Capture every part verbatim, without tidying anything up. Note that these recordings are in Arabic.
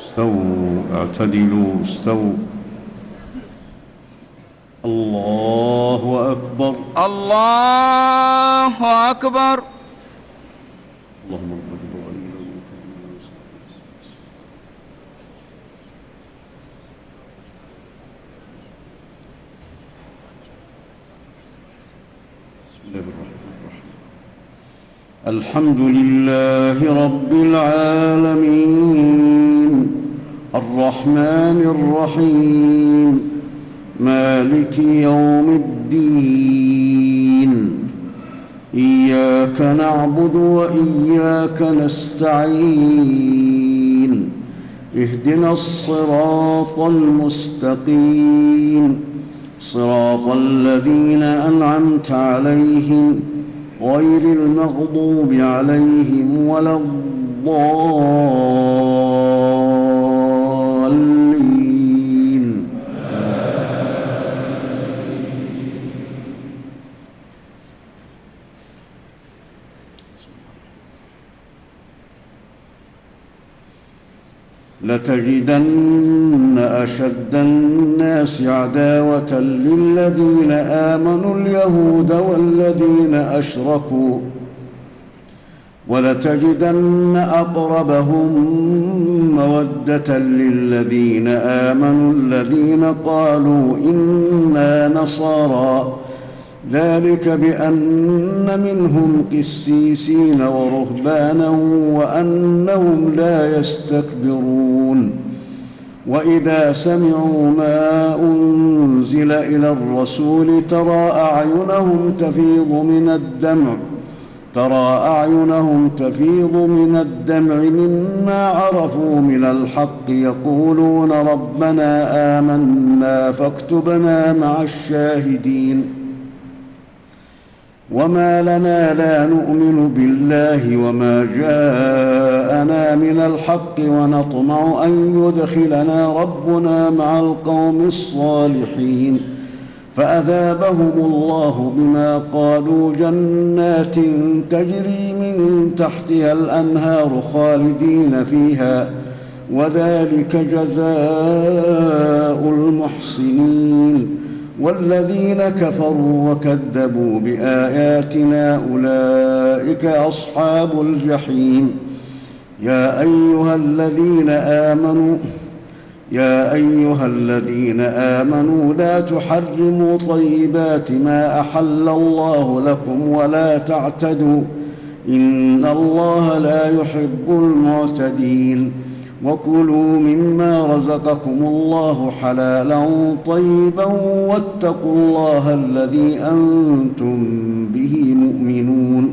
استووا اعتدلوا استووا. الله أكبر الله أكبر. اللهم رب جبرائيل وميكائيل بسم الله الرحمن الرحيم. الحمد لله رب العالمين الرحمن الرحيم مالك يوم الدين إياك نعبد وإياك نستعين اهدنا الصراط المستقيم صراط الذين أنعمت عليهم غير المغضوب عليهم ولا الضالين. لتجدن أشد الناس عداوة للذين آمنوا اليهود والذين أشركوا ولتجدن أقربهم مودة للذين آمنوا الذين قالوا إنا نصارى ذلك بأن منهم قسيسين ورهبانا وأنهم لا يستكبرون. وإذا سمعوا ما أنزل إلى الرسول ترى أعينهم تفيض من الدمع ترى أعينهم تفيض من الدمع مما عرفوا من الحق يقولون ربنا آمنا فاكتبنا مع الشاهدين. وما لنا لا نؤمن بالله وما جاءنا من الحق ونطمع أن يدخلنا ربنا مع القوم الصالحين فأثابهم الله بما قالوا جنات تجري من تحتها الأنهار خالدين فيها وذلك جزاء المحسنين. والذين كفروا وكذبوا بآياتنا أولئك أصحاب الجحيم. يا أيها الذين آمنوا يا أيها الذين آمنوا لا تحرموا طيبات ما أحل الله لكم ولا تعتدوا إن الله لا يحب المعتدين. وكلوا مما رزقكم الله حلالا طيبا واتقوا الله الذي أنتم به مؤمنون.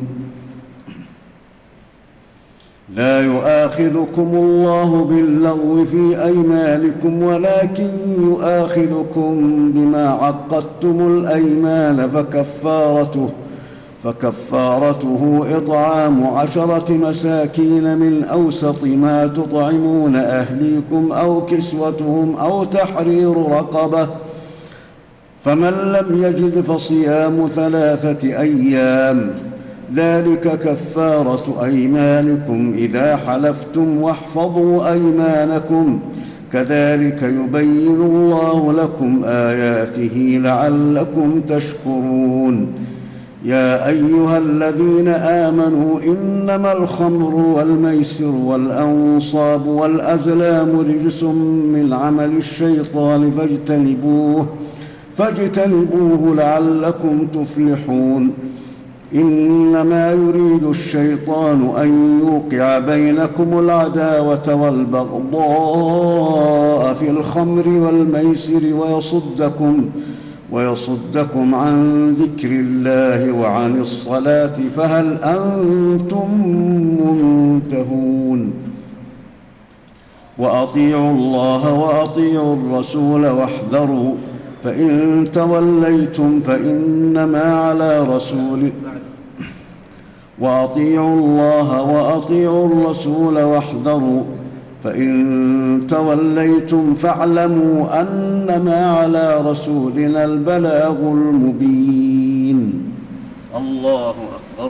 لا يؤاخذكم الله باللغو في أيمانكم ولكن يؤاخذكم بما عقدتم الأيمان فكفارته فكفارته إطعام عشرة مساكين من أوسط ما تطعمون أهليكم أو كسوتهم أو تحرير رقبة فمن لم يجد فصيام ثلاثة أيام ذلك كفارة أيمانكم إذا حلفتم واحفظوا أيمانكم كذلك يبين الله لكم آياته لعلكم تشكرون. يا أيها الذين آمنوا إنما الخمر والميسر والأنصاب والأزلام رجس من عمل الشيطان فاجتنبوه فاجتنبوه لعلكم تفلحون. إنما يريد الشيطان أن يوقع بينكم العداوة والبغضاء في الخمر والميسر ويصدكم ويصدكم عن ذكر الله وعن الصلاة فهل أنتم منتهون. وأطيعوا الله وأطيعوا الرسول واحذروا فإن توليتم فإنما على رسول وأطيعوا الله وأطيعوا الرسول واحذروا فإن توليتم فاعلموا أنما على رسولنا البلاغ المبين. الله أكبر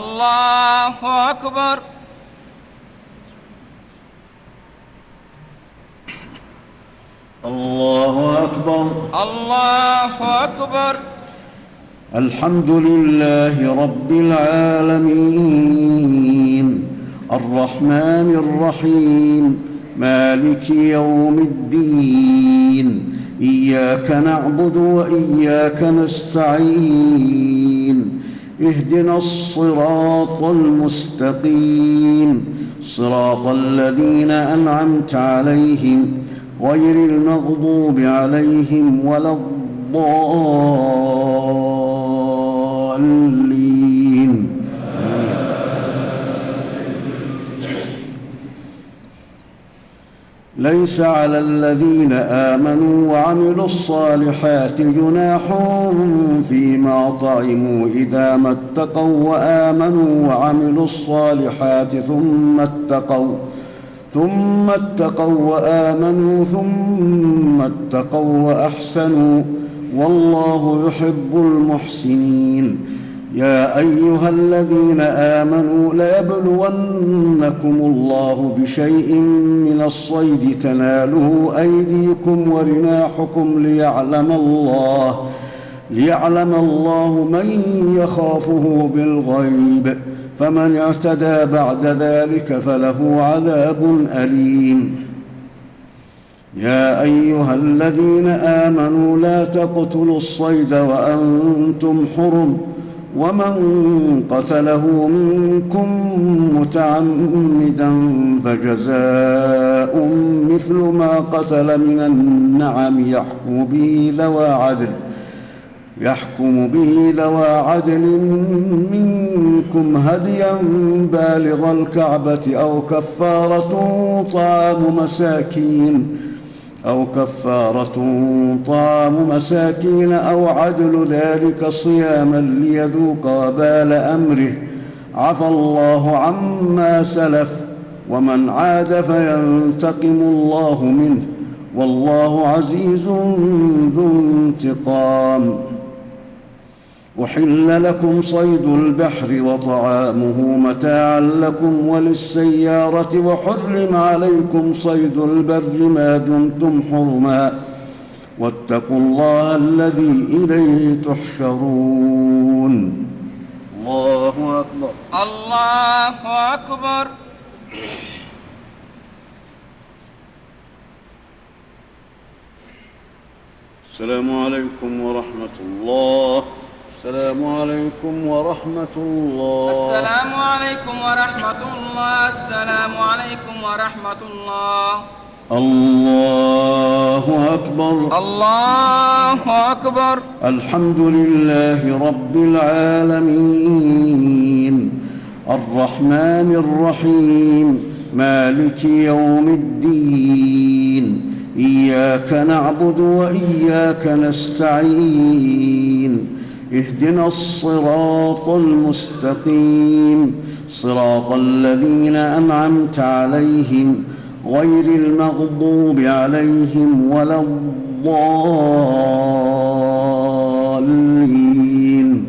الله أكبر. الله أكبر. الله أكبر. الحمد لله رب العالمين الرحمن الرحيم مالك يوم الدين إياك نعبد وإياك نستعين اهدنا الصراط المستقيم صراط الذين أنعمت عليهم غير المغضوب عليهم ولا الضالين. ليس على الذين آمنوا وعملوا الصالحات جناح فيما طعموا إذا ما اتقوا وآمنوا وعملوا الصالحات ثم اتقوا ثم اتقوا وآمنوا ثم اتقوا وأحسنوا والله يحب المحسنين. يا أيها الذين آمنوا ليبلونكم الله بشيء من الصيد تناله أيديكم ورماحكم ليعلم الله ليعلم الله من يخافه بالغيب فمن اعتدى بعد ذلك فله عذاب أليم. يا أيها الذين آمنوا لا تقتلوا الصيد وأنتم حرم ومن قتله منكم متعمدا فجزاء مثل ما قتل من النعم يحكم به ذوى عدل يحكم به ذوى عدل منكم هديا بالغ الكعبة أو كفارة طعام مساكين أو كفارة طعام مساكين أو عدل ذلك صياما ليذوق وبال أمره عفى الله عما سلف ومن عاد فينتقم الله منه والله عزيز ذو انتقام. أحل لكم صيد البحر وطعامه متاعا لكم وللسيارة وحرم عليكم صيد البر ما دمتم حرما واتقوا الله الذي إليه تحشرون. الله أكبر. الله أكبر. السلام عليكم ورحمة الله. السلام عليكم ورحمة الله. السلام عليكم ورحمة الله. السلام عليكم ورحمة الله. الله أكبر. الله أكبر. الحمد لله رب العالمين الرحمن الرحيم مالك يوم الدين إياك نعبد وإياك نستعين اهدنا الصراط المستقيم صراط الذين أنعمت عليهم غير المغضوب عليهم ولا الضالين.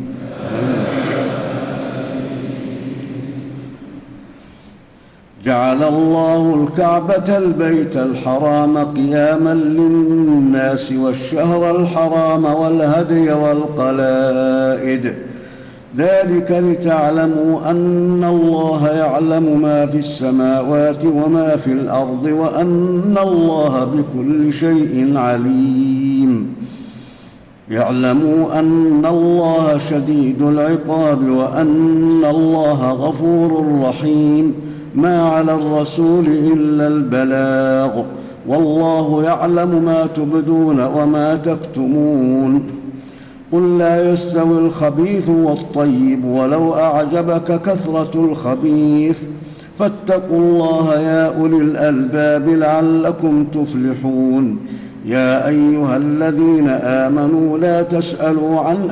جعل الله الكعبة البيت الحرام قياما للناس والشهر الحرام والهدي والقلائد ذلك لتعلموا أن الله يعلم ما في السماوات وما في الأرض وأن الله بكل شيء عليم. يعلموا أن الله شديد العقاب وأن الله غفور رحيم. ما على الرسول إلا البلاغ والله يعلم ما تبدون وما تكتمون. قل لا يستوي الخبيث والطيب ولو أعجبك كثرة الخبيث فاتقوا الله يا أولي الألباب لعلكم تفلحون. يا أيها الذين آمنوا لا تسألوا عن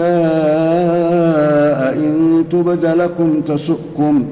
أشياء إن تبد لكم تسؤكم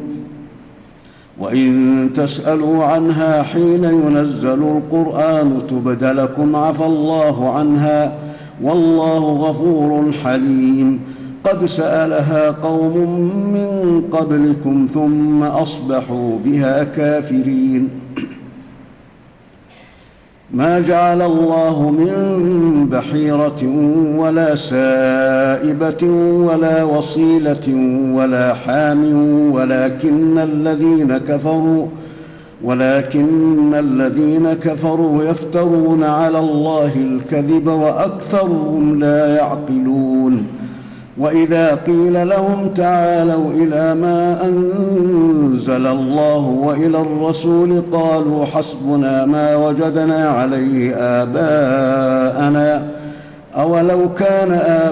وإن تسألوا عنها حين ينزل القرآن تبد لكم عفى الله عنها والله غفور حليم. قد سألها قوم من قبلكم ثم أصبحوا بها كافرين. ما جعل الله من بحيرة ولا سائبة ولا وصيلة ولا حام ولكن الذين كفروا ولكن الذين كفروا يفترون على الله الكذب وأكثرهم لا يعقلون. وإذا قيل لهم تعالوا إلى ما أنزل الله وإلى الرسول قالوا حسبنا ما وجدنا عليه آباءنا أولو كان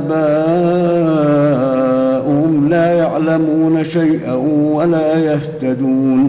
آباؤهم لا يعلمون شيئا ولا يهتدون.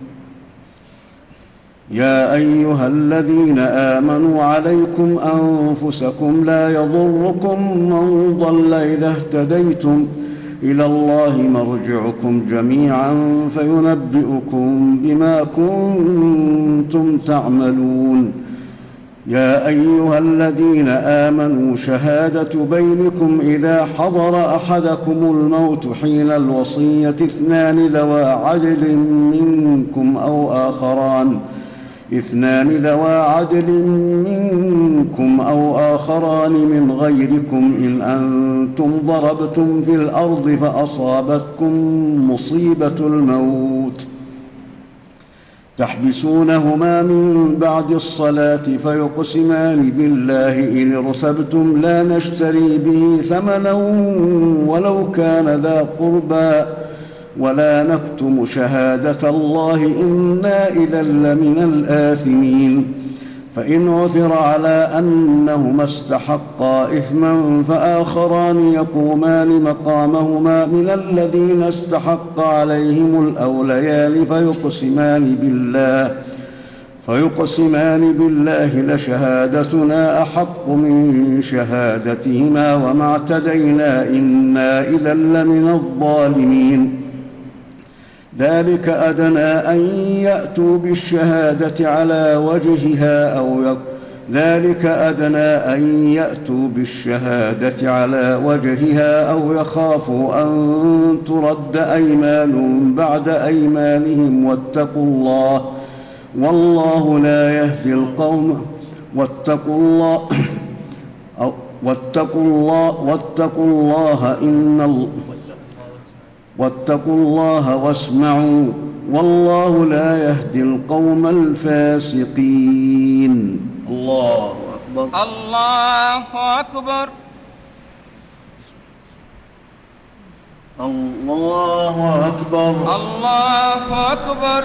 يا أيها الذين آمنوا عليكم أنفسكم لا يضركم من ضل إذا اهتديتم إلى الله مرجعكم جميعا فينبئكم بما كنتم تعملون. يا أيها الذين آمنوا شهادة بينكم إذا حضر أحدكم الموت حين الوصية اثنان ذوى عدل منكم أو آخران اثنان ذوى عدل منكم أو آخران من غيركم إن أنتم ضربتم في الأرض فأصابتكم مصيبة الموت تحبسونهما من بعد الصلاة فيقسمان بالله إن ارتبتم لا نشتري به ثمنا ولو كان ذا قربى ولا نكتم شهادة الله إنا إذا لمن الآثمين. فإن عثر على أنهما استحقا إثما فآخران يقومان مقامهما من الذين استحق عليهم الأوليان فيقسمان بالله فيقسمان بالله لشهادتنا أحق من شهادتهما وما اعتدينا إنا إذا لمن الظالمين. ذلك أدنى أن يأتوا بالشهادة على وجهها أو يك... ذلك أدنى أن يأتوا بالشهادة على وجهها أو يخافوا أن ترد أيمان بعد أيمانهم واتقوا الله والله لا يهدي القوم واتقوا الله واتقوا الله واتقوا الله إن الله واتقوا الله واسمعوا والله لا يهدي القوم الفاسقين. الله أكبر الله أكبر الله أكبر الله أكبر.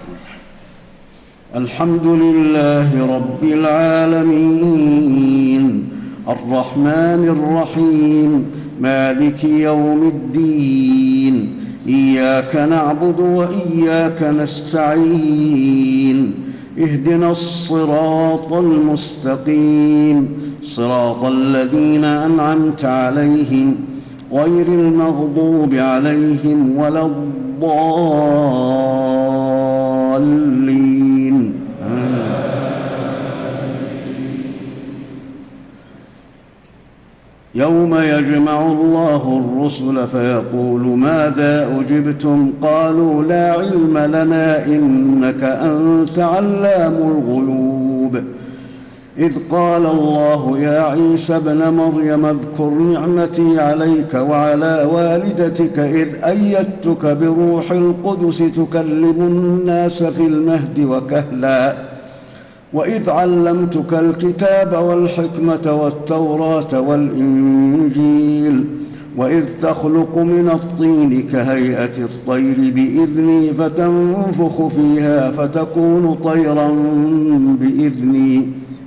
الحمد لله رب العالمين الرحمن الرحيم مالك يوم الدين إياك نعبد وإياك نستعين اهدنا الصراط المستقيم صراط الذين أنعمت عليهم غير المغضوب عليهم ولا الضالين. يوم يجمع الله الرسل فيقول ماذا أجبتم قالوا لا علم لنا إنك أنت علام الغيوب. إذ قال الله يا عيسى ابن مريم اذكر نعمتي عليك وعلى والدتك إذ أيدتك بروح القدس تكلم الناس في المهد وكهلا وإذ علمتك الكتاب والحكمة والتوراة والإنجيل وإذ تخلق من الطين كهيئة الطير بإذني فتنفخ فيها فتكون طيرا بإذني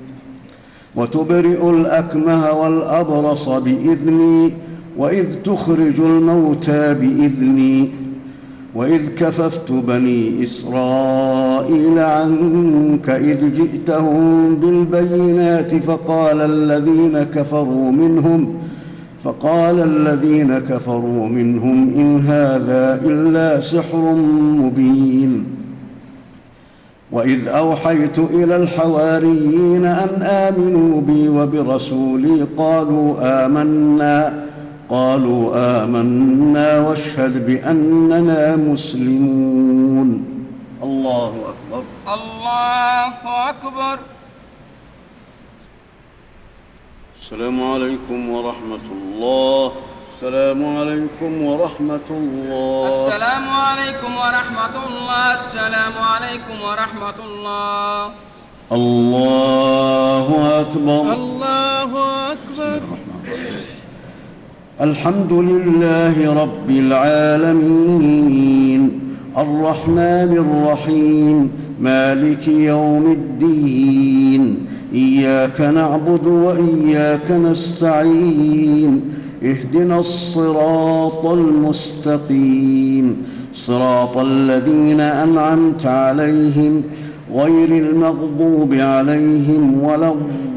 وتبرئ الأكمه والأبرص بإذني وإذ تخرج الموتى بإذني وإذ كففت بني إسرائيل عنك إذ جئتهم بالبينات فقال الذين كفروا منهم فقال الذين كفروا منهم إن هذا إلا سحر مبين. وإذ أوحيت إلى الحواريين أن آمنوا بي وبرسولي قالوا آمنا قالوا آمنا واشهد بأننا مسلمون. الله أكبر الله أكبر. السلام عليكم ورحمة الله. السلام عليكم ورحمة الله. السلام عليكم ورحمة الله. السلام عليكم ورحمة الله. الله أكبر. الله أكبر. الحمد لله رب العالمين الرحمن الرحيم مالك يوم الدين إياك نعبد وإياك نستعين اهدنا الصراط المستقيم صراط الذين أنعمت عليهم غير المغضوب عليهم ولا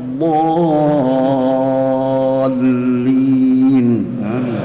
الضالين آمين.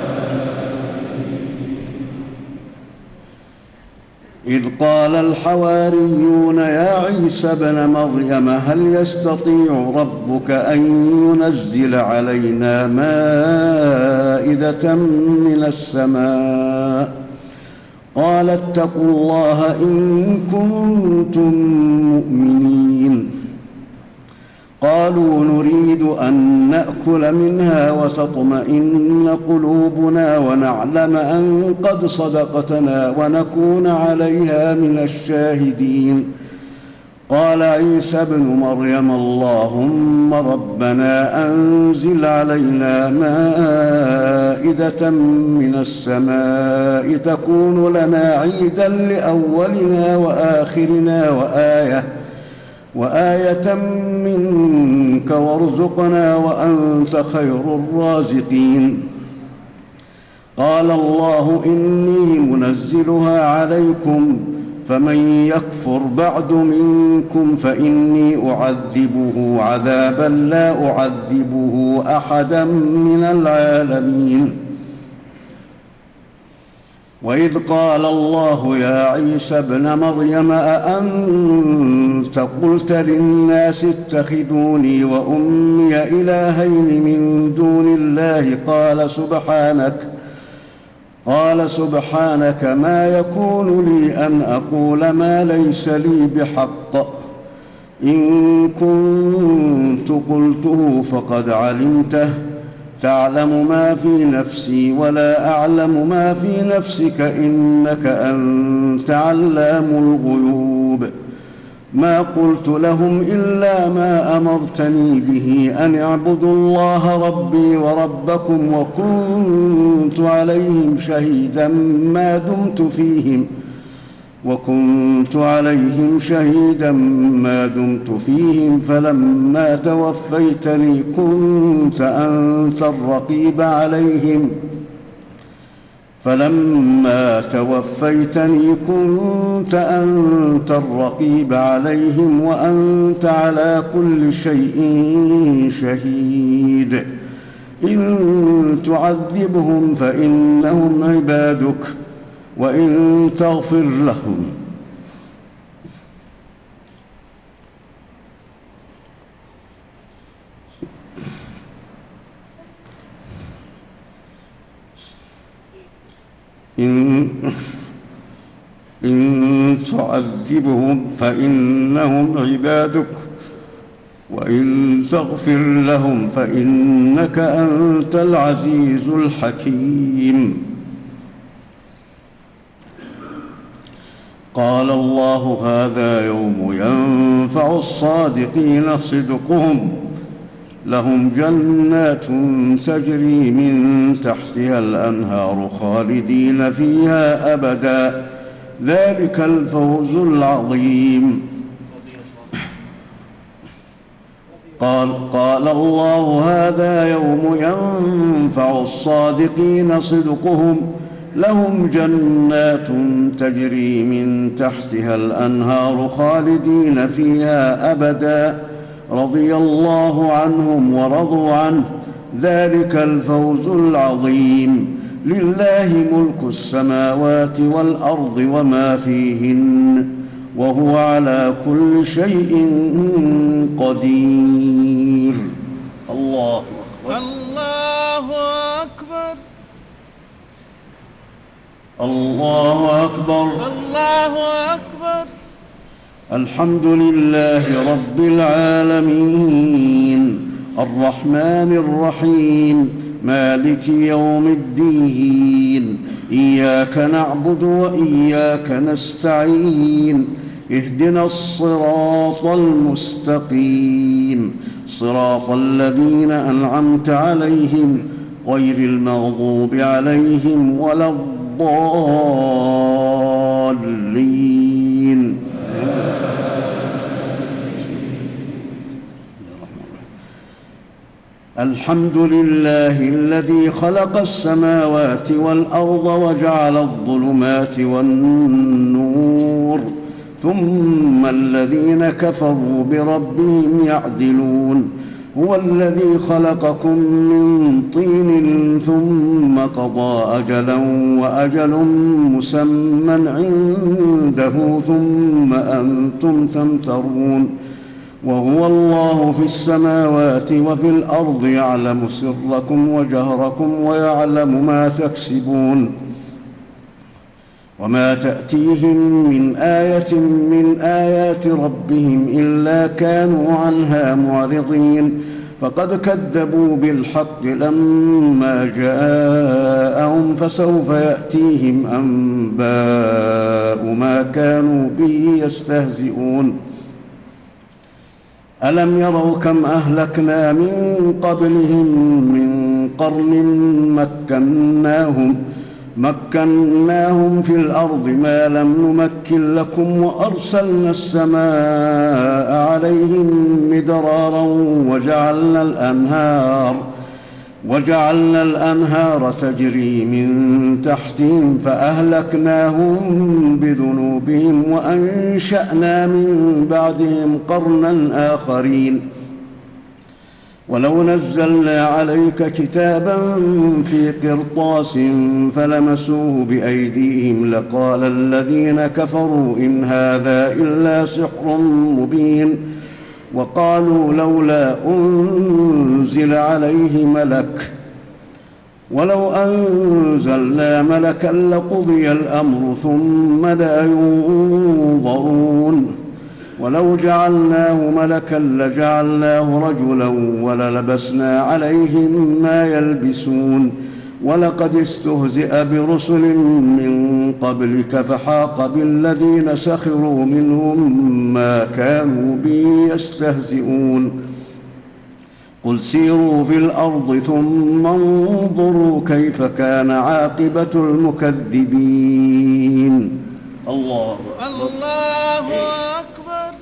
إذ قال الحواريون يا عيسى ابن مريم هل يستطيع ربك أن ينزل علينا مائدة من السماء قال اتقوا الله إن كنتم مؤمنين قالوا نريد أن نأكل منها وتطمئن قلوبنا ونعلم أن قد صدقتنا ونكون عليها من الشاهدين قال عيسى ابن مريم اللهم ربنا أنزل علينا مائدة من السماء تكون لنا عيدا لأولنا وآخرنا وآية وآية منك وارزقنا وأنت خير الرازقين قال الله إني منزلها عليكم فمن يكفر بعد منكم فإني أعذبه عذابا لا أعذبه أحدا من العالمين وإذ قال الله يا عيسى ابن مريم أأنت قلت للناس اتخذوني وأمي إلهين من دون الله قال سبحانك قال سبحانك ما يكون لي أن أقول ما ليس لي بحق إن كنت قلته فقد علمته تعلم ما في نفسي ولا أعلم ما في نفسك إنك أنت علام الغيوب ما قلت لهم إلا ما أمرتني به أن اعبدوا الله ربي وربكم وكنت عليهم شهيدا ما دمت فيهم وكنت عليهم شهيدا ما دمت فيهم فلما توفيتني كنت أنت الرقيب عليهم فلما توفيتني كنت أنت الرقيب عليهم وأنت على كل شيء شهيد إن تعذبهم فإنهم عبادك وإن تغفر لهم إن, إن تعذبهم فإنهم عبادك وإن تغفر لهم فإنك أنت العزيز الحكيم قال الله هذا يوم ينفع الصادقين صدقهم لهم جنات تجري من تحتها الأنهار خالدين فيها أبدا ذلك الفوز العظيم قال, قال الله هذا يوم ينفع الصادقين صدقهم لهم جنات تجري من تحتها الأنهار خالدين فيها أبدا رضي الله عنهم ورضوا عنه ذلك الفوز العظيم لله ملك السماوات والأرض وما فيهن وهو على كل شيء قدير الله أكبر الله أكبر الله أكبر الله أكبر الحمد لله رب العالمين الرحمن الرحيم مالك يوم الدين إياك نعبد وإياك نستعين اهدنا الصراط المستقيم صراط الذين أنعمت عليهم غير المغضوب عليهم ولا الضالين. الحمد لله الذي خلق السماوات والأرض وجعل الظلمات والنور ثم الذين كفروا بربهم يعدلون. هو الذي خلقكم من طين ثم قضى أجلا وأجل مسمى عنده ثم أنتم تمترون. وهو الله في السماوات وفي الأرض يعلم سركم وجهركم ويعلم ما تكسبون. وما تأتيهم من آية من آيات ربهم إلا كانوا عنها معرضين. فقد كذبوا بالحق لما جاءهم فسوف يأتيهم أنباء ما كانوا به يستهزئون. ألم يروا كم أهلكنا من قبلهم من قرن مكناهم مكناهم في الأرض ما لم نمكن لكم وأرسلنا السماء عليهم مدرارا وجعلنا الأنهار وجعلنا الأنهار تجري من تحتهم فأهلكناهم بذنوبهم وأنشأنا من بعدهم قرنا آخرين. ولو نزلنا عليك كتابا في قرطاس فلمسوه بأيديهم لقال الذين كفروا إن هذا إلا سحر مبين. وقالوا لولا أنزل عليه ملك ولو أنزلنا ملكا لقضي الأمر ثم لا ينظرون. ولو جعلناه ملكا لجعلناه رجلا وللبسنا عليهم ما يلبسون. ولقد استهزئ برسل من قبلك فحاق بالذين سخروا منهم ما كانوا به يستهزئون. قل سيروا في الأرض ثم انظروا كيف كان عاقبة المكذبين. الله أكبر. الله أكبر.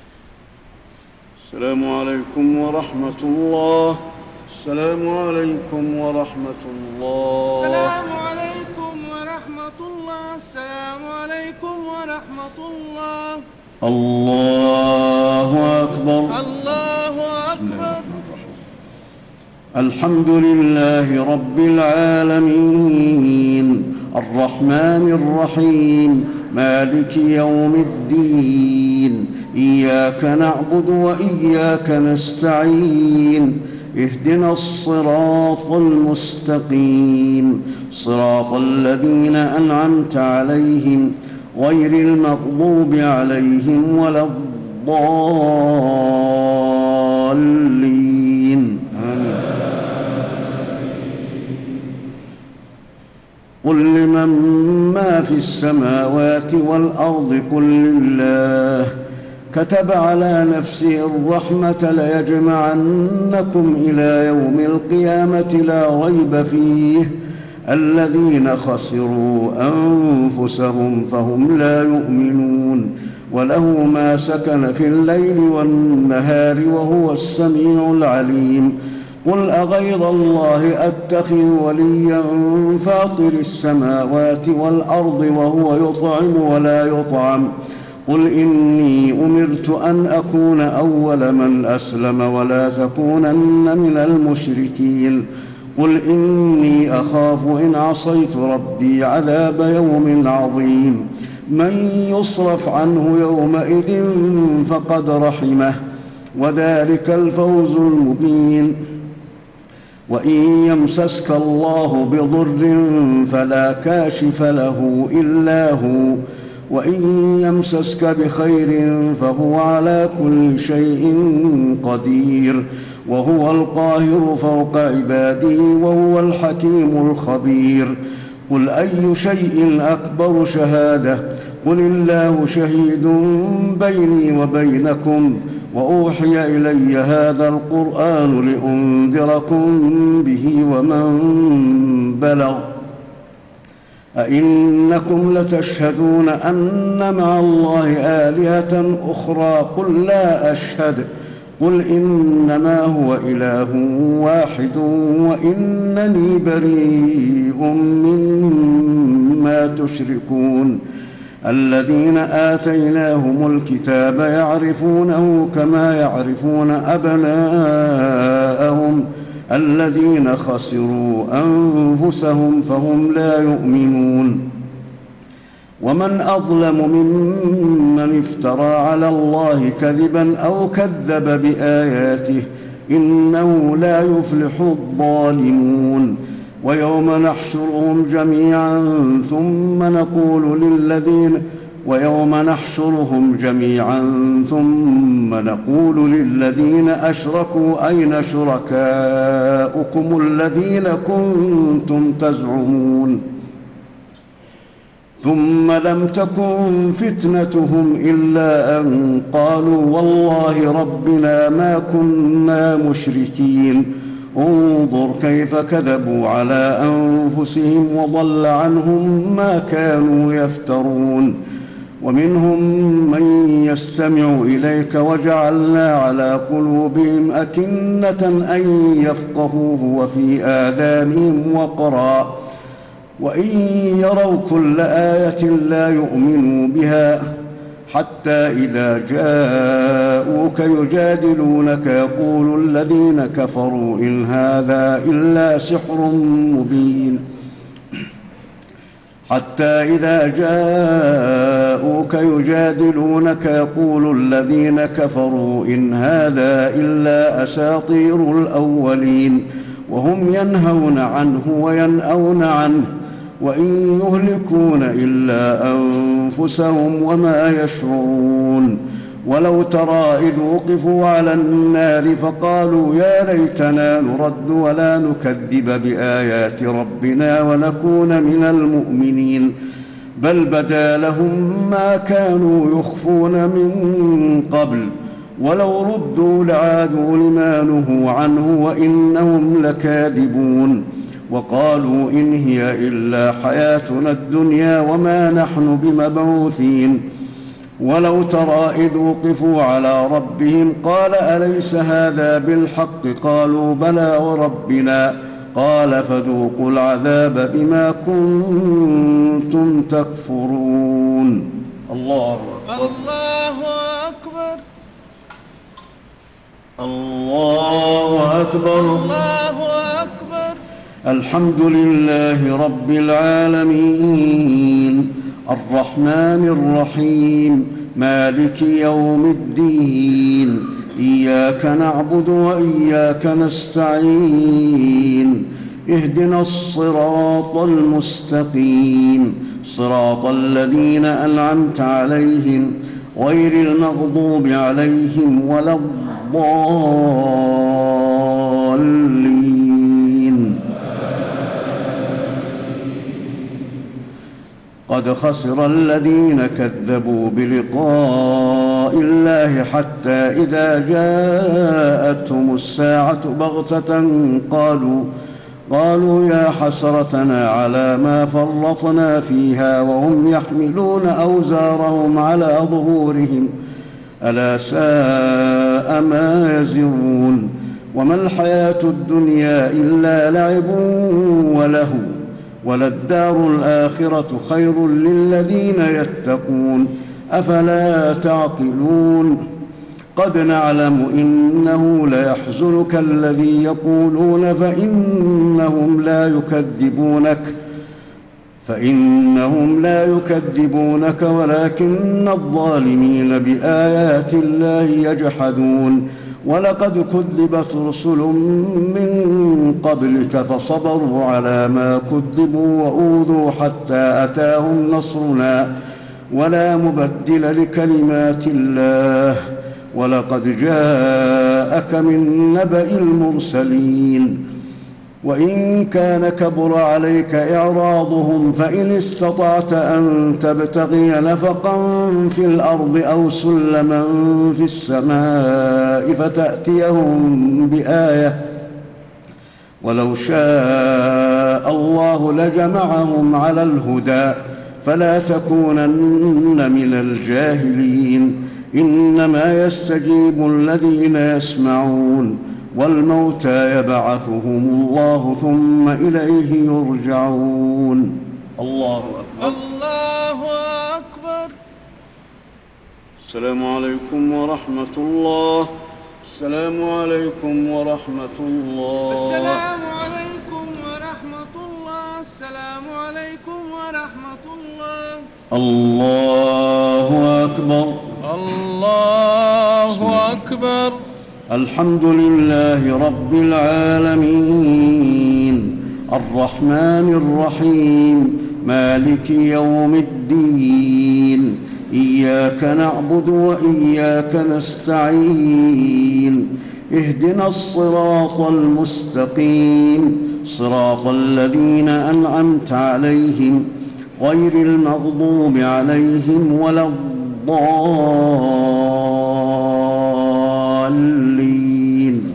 السلام عليكم ورحمة الله. السلام عليكم ورحمة الله. السلام عليكم ورحمة الله. السلام عليكم ورحمة الله. الله أكبر. الله أكبر. الحمد لله رب العالمين الرحمن الرحيم مالك يوم الدين إياك نعبد وإياك نستعين اهدنا الصراط المستقيم صراط الذين أنعمت عليهم غير المغضوب عليهم ولا الضالين. آمين. قل لمن ما في السماوات والأرض قل لله كتب على نفسه الرحمة ليجمعنكم إلى يوم القيامة لا ريب فيه الذين خسروا أنفسهم فهم لا يؤمنون. وله ما سكن في الليل والنهار وهو السميع العليم. قل أغير الله أتخذ وليا فاطر السماوات والأرض وهو يطعم ولا يطعم قل إني أمرت أن أكون أول من أسلم ولا تكونن من المشركين. قل إني أخاف إن عصيت ربي عذاب يوم عظيم. من يصرف عنه يومئذ فقد رحمه وذلك الفوز المبين. وإن يمسسك الله بضر فلا كاشف له إلا هو وإن يمسسك بخير فهو على كل شيء قدير. وهو القاهر فوق عباده وهو الحكيم الخبير. قل أي شيء أكبر شهادة قل الله شهيد بيني وبينكم وأوحي إلي هذا القرآن لأنذركم به ومن بلغ أئنكم لتشهدون أن مع الله آلهة أخرى قل لا أشهد قل إنما هو إله واحد وإنني بريء مما تشركون. الذين آتيناهم الكتاب يعرفونه كما يعرفون أبناءهم الذين خسروا أنفسهم فهم لا يؤمنون. ومن أظلم ممن افترى على الله كذبا أو كذب بآياته إنه لا يفلح الظالمون. ويوم نحشرهم جميعا ثم نقول للذين ويوم نحشرهم جميعا ثم نقول للذين أشركوا أين شركاؤكم الذين كنتم تزعمون ثم لم تكن فتنتهم إلا أن قالوا والله ربنا ما كنا مشركين. انظر كيف كذبوا على أنفسهم وضل عنهم ما كانوا يفترون. ومنهم من يستمع إليك وجعلنا على قلوبهم أكنة أن يفقهوه وفي آذانهم وقرا وإن يروا كل آية لا يؤمنوا بها حتى إذا جاءوك يجادلونك يقول الذين كفروا إن هذا إلا سحر مبين حتى إذا جاءوك يجادلونك يقول الذين كفروا إن هذا إلا أساطير الأولين وهم ينهون عنه وينأون عنه وإن يهلكون إلا أنفسهم وما يشعرون. ولو ترى إذ وقفوا على النار فقالوا يا ليتنا نرد ولا نكذب بآيات ربنا ونكون من المؤمنين بل بدا لهم ما كانوا يخفون من قبل ولو ردوا لعادوا لما نهوا عنه وإنهم لكاذبون. وقالوا إن هي إلا حياتنا الدنيا وما نحن بمبعوثين. ولو ترى إذ وقفوا على ربهم قال أليس هذا بالحق قالوا بلى وربنا قال فذوقوا العذاب بما كنتم تكفرون. الله أكبر الله أكبر الله أكبر الله أكبر. الحمد لله رب العالمين الرحمن الرحيم مالك يوم الدين إياك نعبد وإياك نستعين اهدنا الصراط المستقيم صراط الذين أنعمت عليهم غير المغضوب عليهم ولا الضالين. قد خسر الذين كذبوا بلقاء الله حتى إذا جاءتهم الساعة بغتة قالوا قالوا يا حسرتنا على ما فرطنا فيها وهم يحملون أوزارهم على ظهورهم ألا ساء ما يزرون. وما الحياة الدنيا إلا لعب ولهو وللدار الآخرة خير للذين يتقون أفلا تعقلون. قد نعلم إنه ليحزنك الذي يقولون فإنهم لا يكذبونك فإنهم لا يكذبونك ولكن الظالمين بآيات الله يجحدون. ولقد كذبت رسل من قبلك فصبروا على ما كذبوا وأوذوا حتى أتاهم نصرنا ولا مبدل لكلمات الله ولقد جاء جاءك من نبأ المرسلين. وإن كان كبر عليك إعراضهم فإن استطعت أن تبتغي نفقا في الأرض أو سلما في السماء فتأتيهم بآية، ولو شاء الله لجمعهم على الهدى فلا تكونن من الجاهلين. إنما يستجيب الذين يسمعون، والموتى يبعثهم الله ثم إليه يرجعون. الله أكبر. الله أكبر. السلام عليكم ورحمة الله. السلام عليكم ورحمة الله. السلام عليكم ورحمة الله. السلام عليكم ورحمة الله. الله أكبر. الله أكبر. الحمد لله رب العالمين الرحمن الرحيم مالك يوم الدين. إياك نعبد وإياك نستعين. اهدنا الصراط المستقيم صراط الذين أنعمت عليهم غير المغضوب عليهم ولا الضالين.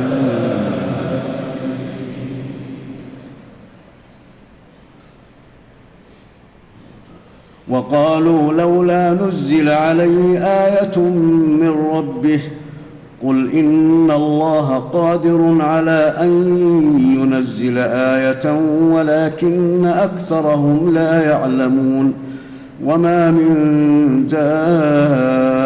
وقالوا لولا نزل عليه آية من ربه قل إن الله قادر على أن ينزل آية ولكن أكثرهم لا يعلمون. وما من دابة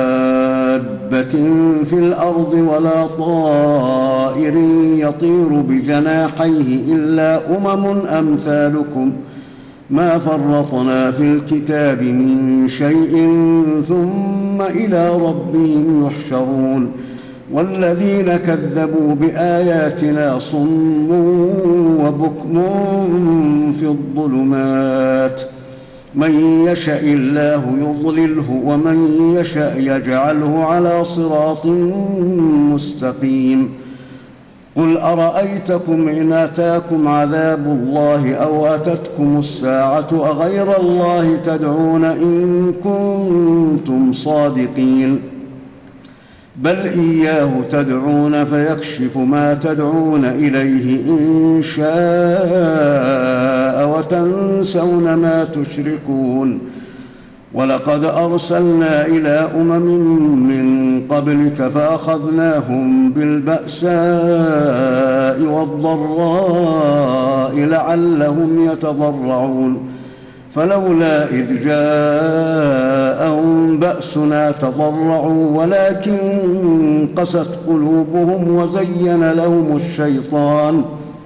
في الأرض ولا طائر يطير بجناحيه إلا أمم أمثالكم ما فرطنا في الكتاب من شيء ثم إلى ربهم يحشرون. والذين كذبوا بآياتنا صم وبكم في الظلمات من يشاء الله يضلله ومن يشاء يجعله على صراط مستقيم. قل أرأيتكم إن أتاكم عذاب الله أو أتتكم الساعة أغير الله تدعون إن كنتم صادقين بل إياه تدعون فيكشف ما تدعون إليه إن شاء وتنسون ما تشركون. ولقد أرسلنا إلى أمم من قبلك فأخذناهم بالبأساء والضراء لعلهم يتضرعون فلولا إذ جاءهم بأسنا تضرعوا ولكن قست قلوبهم وزين لهم الشيطان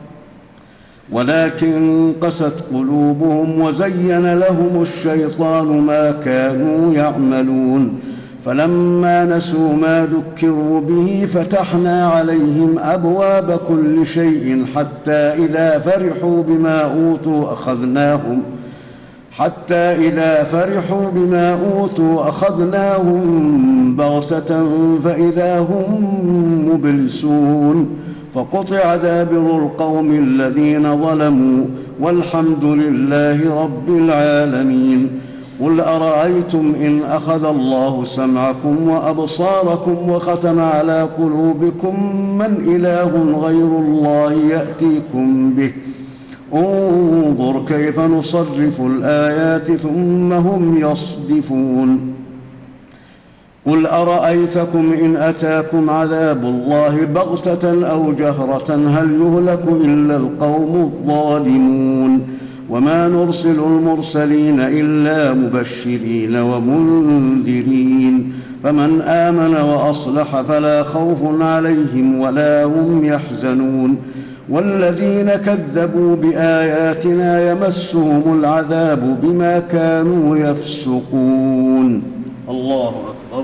ولكن قست قلوبهم وزين لهم الشيطان ما كانوا يعملون. فلما نسوا ما ذكروا به فتحنا عليهم أبواب كل شيء حتى إذا فرحوا بما أوتوا أخذناهم حتى إذا فرحوا بما أوتوا أخذناهم بغتة فإذا هم مبلسون فقطع دابر القوم الذين ظلموا والحمد لله رب العالمين. قل أرأيتم إن أخذ الله سمعكم وأبصاركم وختم على قلوبكم من إله غير الله يأتيكم به انظر كيف نصرف الآيات ثم هم يصدفون. قل أرأيتكم إن أتاكم عذاب الله بغتة أو جهرة هل يهلك إلا القوم الظالمون. وما نرسل المرسلين إلا مبشرين ومنذرين فمن آمن وأصلح فلا خوف عليهم ولا هم يحزنون. والذين كذبوا بآياتنا يمسهم العذاب بما كانوا يفسقون. الله أكبر.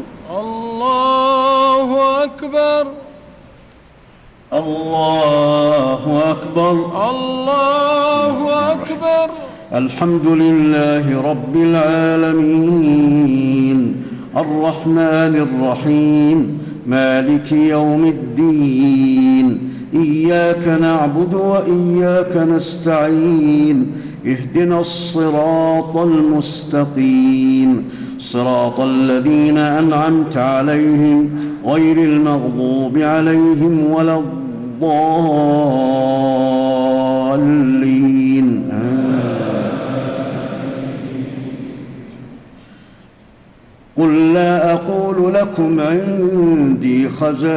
الله أكبر. الله أكبر. الله أكبر. الحمد لله رب العالمين الرحمن الرحيم مالك يوم الدين إياك نعبد وإياك نستعين اهدنا الصراط المستقيم صراط الذين أنعمت عليهم غير المغضوب عليهم ولا الضالين قل لا أقول لكم عندي خزائن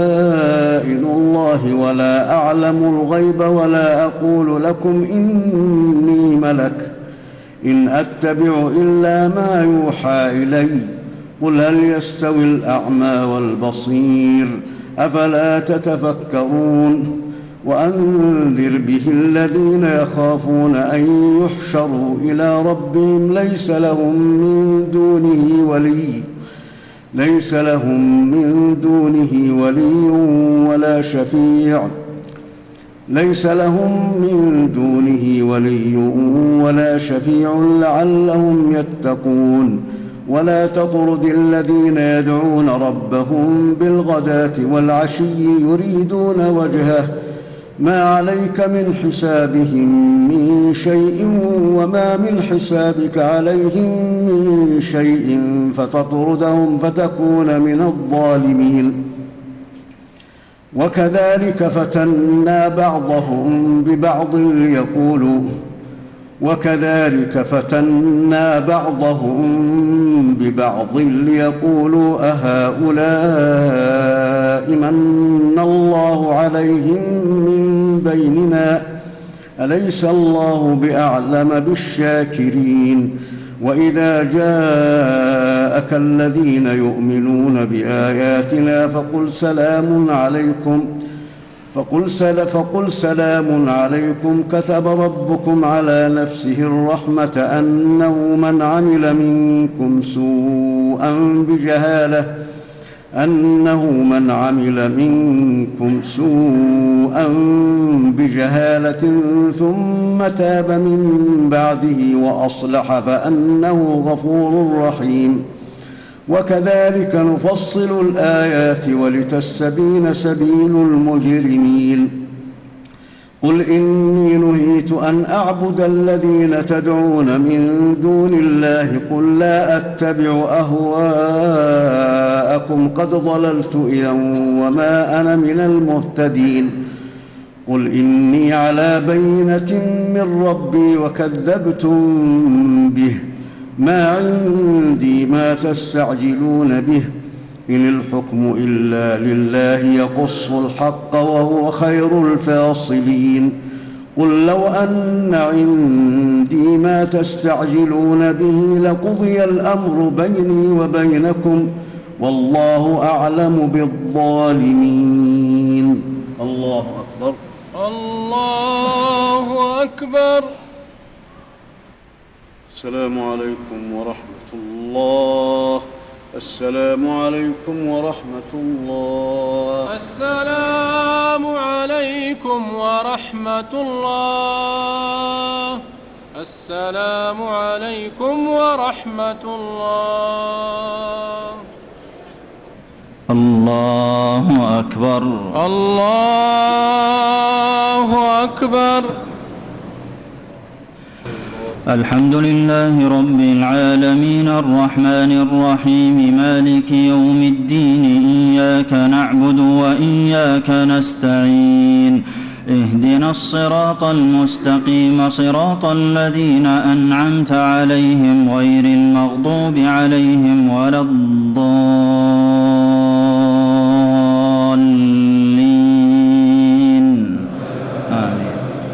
الله ولا أعلم الغيب ولا أقول لكم إني ملك إن أتبع إلا ما يوحى إلي قل هل يستوي الأعمى والبصير أفلا تتفكرون وأنذر به الذين يخافون أن يحشروا إلى ربهم ليس لهم من دونه ولي ليس لهم من دونه ولي ولا شفيع ليس لهم من دونه ولي ولا شفيع لعلهم يتقون ولا تطرد الذين يدعون ربهم بالغداة والعشي يريدون وجهه ما عليك من حسابهم من شيء وما من حسابك عليهم من شيء فتطردهم فتكون من الظالمين وكذلك فتنا بعضهم ببعض ليقولوا وكذلك فتنا بعضهم ببعض ليقولوا أهؤلاء من الله عليهم من بيننا أليس الله بأعلم بالشاكرين وإذا جاءك الذين يؤمنون بآياتنا فقل سلام عليكم فقل, سل فقل سلام عليكم كتب ربكم على نفسه الرحمة أنه من عمل منكم سوءا بجهالة أنه من عمل منكم سوءا بجهالة ثم تاب من بعده وأصلح فأنه غفور رحيم وكذلك نفصل الآيات ولتستبين سبيل المجرمين قل إني نهيت أن أعبد الذين تدعون من دون الله قل لا أتبع أهواءكم قد ضللت إذا وما أنا من المهتدين قل إني على بينة من ربي وكذبتم به ما عندي ما تستعجلون به إن الحكم إلا لله يقص الحق وهو خير الفاصلين قل لو أن عندي ما تستعجلون به لقضي الأمر بيني وبينكم والله أعلم بالظالمين الله أكبر الله أكبر. السلام عليكم ورحمة الله. السلام عليكم ورحمة الله. السلام عليكم ورحمة الله. السلام عليكم ورحمة الله. الله أكبر. الله أكبر. الحمد لله رب العالمين الرحمن الرحيم مالك يوم الدين إياك نعبد وإياك نستعين اهدنا الصراط المستقيم صراط الذين أنعمت عليهم غير المغضوب عليهم ولا الضالين آمين.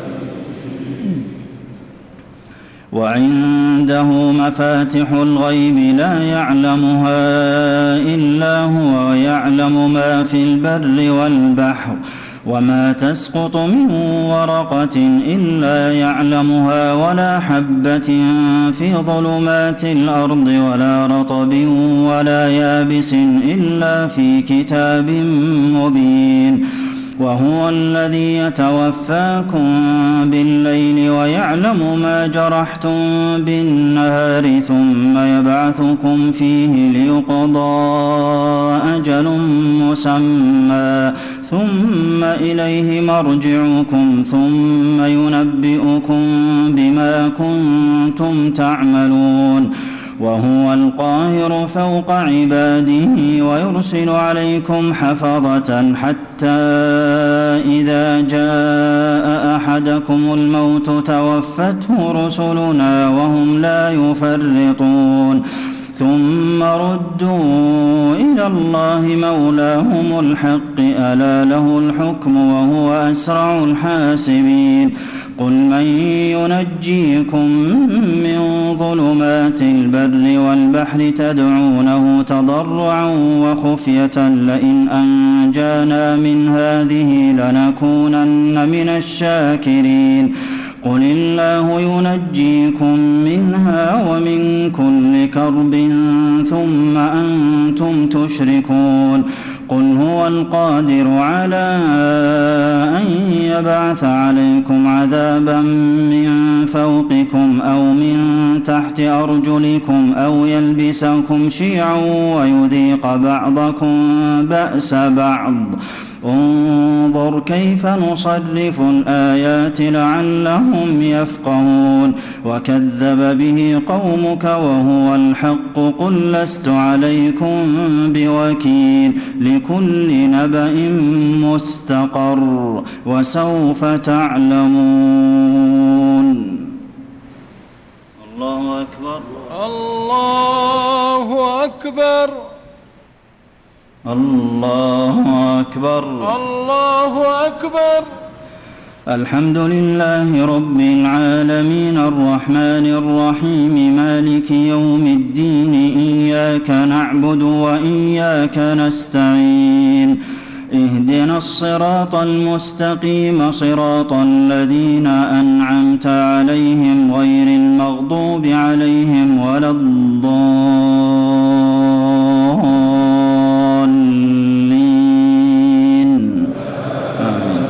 وعنده مفاتح الغيب لا يعلمها إلا هو ويعلم ما في البر والبحر وما تسقط من ورقة إلا يعلمها ولا حبة في ظلمات الأرض ولا رطب ولا يابس إلا في كتاب مبين وهو الذي يتوفاكم بالليل ويعلم ما جرحتم بالنهار ثم يبعثكم فيه ليقضى أجل مسمى ثم إليه مرجعكم ثم ينبئكم بما كنتم تعملون وهو القاهر فوق عباده ويرسل عليكم حفظة حتى إذا جاء أحدكم الموت توفته رسلنا وهم لا يفرطون ثم ردوا إلى الله مولاهم الحق ألا له الحكم وهو أسرع الحاسبين قل من ينجيكم من ظلمات البر والبحر تدعونه تضرعا وخفية لئن أنجانا من هذه لنكونن من الشاكرين قل الله ينجيكم منها ومن كل كرب ثم أنتم تشركون قل هو القادر على أن يبعث عليكم عذابا من فوقكم أو من تحت أرجلكم أو يلبسكم شيعا ويذيق بعضكم بأس بعض انظر كيف نصرف الآيات لعلهم يفقهون وكذب به قومك وهو الحق قل لست عليكم بوكيل لكل نبأ مستقر وسوف تعلمون الله أكبر الله أكبر الله أكبر الله أكبر الحمد لله رب العالمين الرحمن الرحيم مالك يوم الدين إياك نعبد وإياك نستعين اهدنا الصراط المستقيم صراط الذين أنعمت عليهم غير المغضوب عليهم ولا الضالين آمين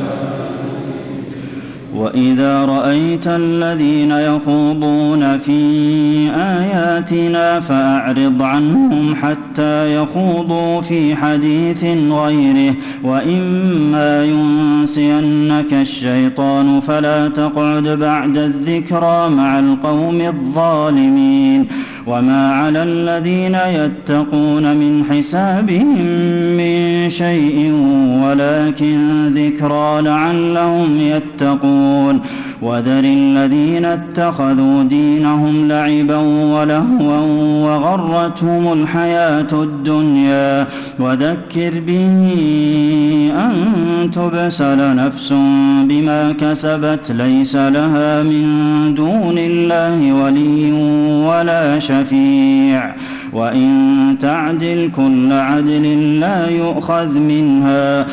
وإذا رأيت الذين يخوضون في آياتنا فأعرض عنهم حتى يخوضوا في حديث غيره وإما ينسينك الشيطان فلا تقعد بعد الذكرى مع القوم الظالمين وما على الذين يتقون من حسابهم من شيء ولكن ذكرى لعلهم يتقون وذر الذين اتخذوا دينهم لعبا ولهوا وغرتهم الحياة الدنيا وذكر به أن تبسل نفس بما كسبت ليس لها من دون الله ولي ولا شفيع وإن تعدل كل عدل لا يؤخذ منها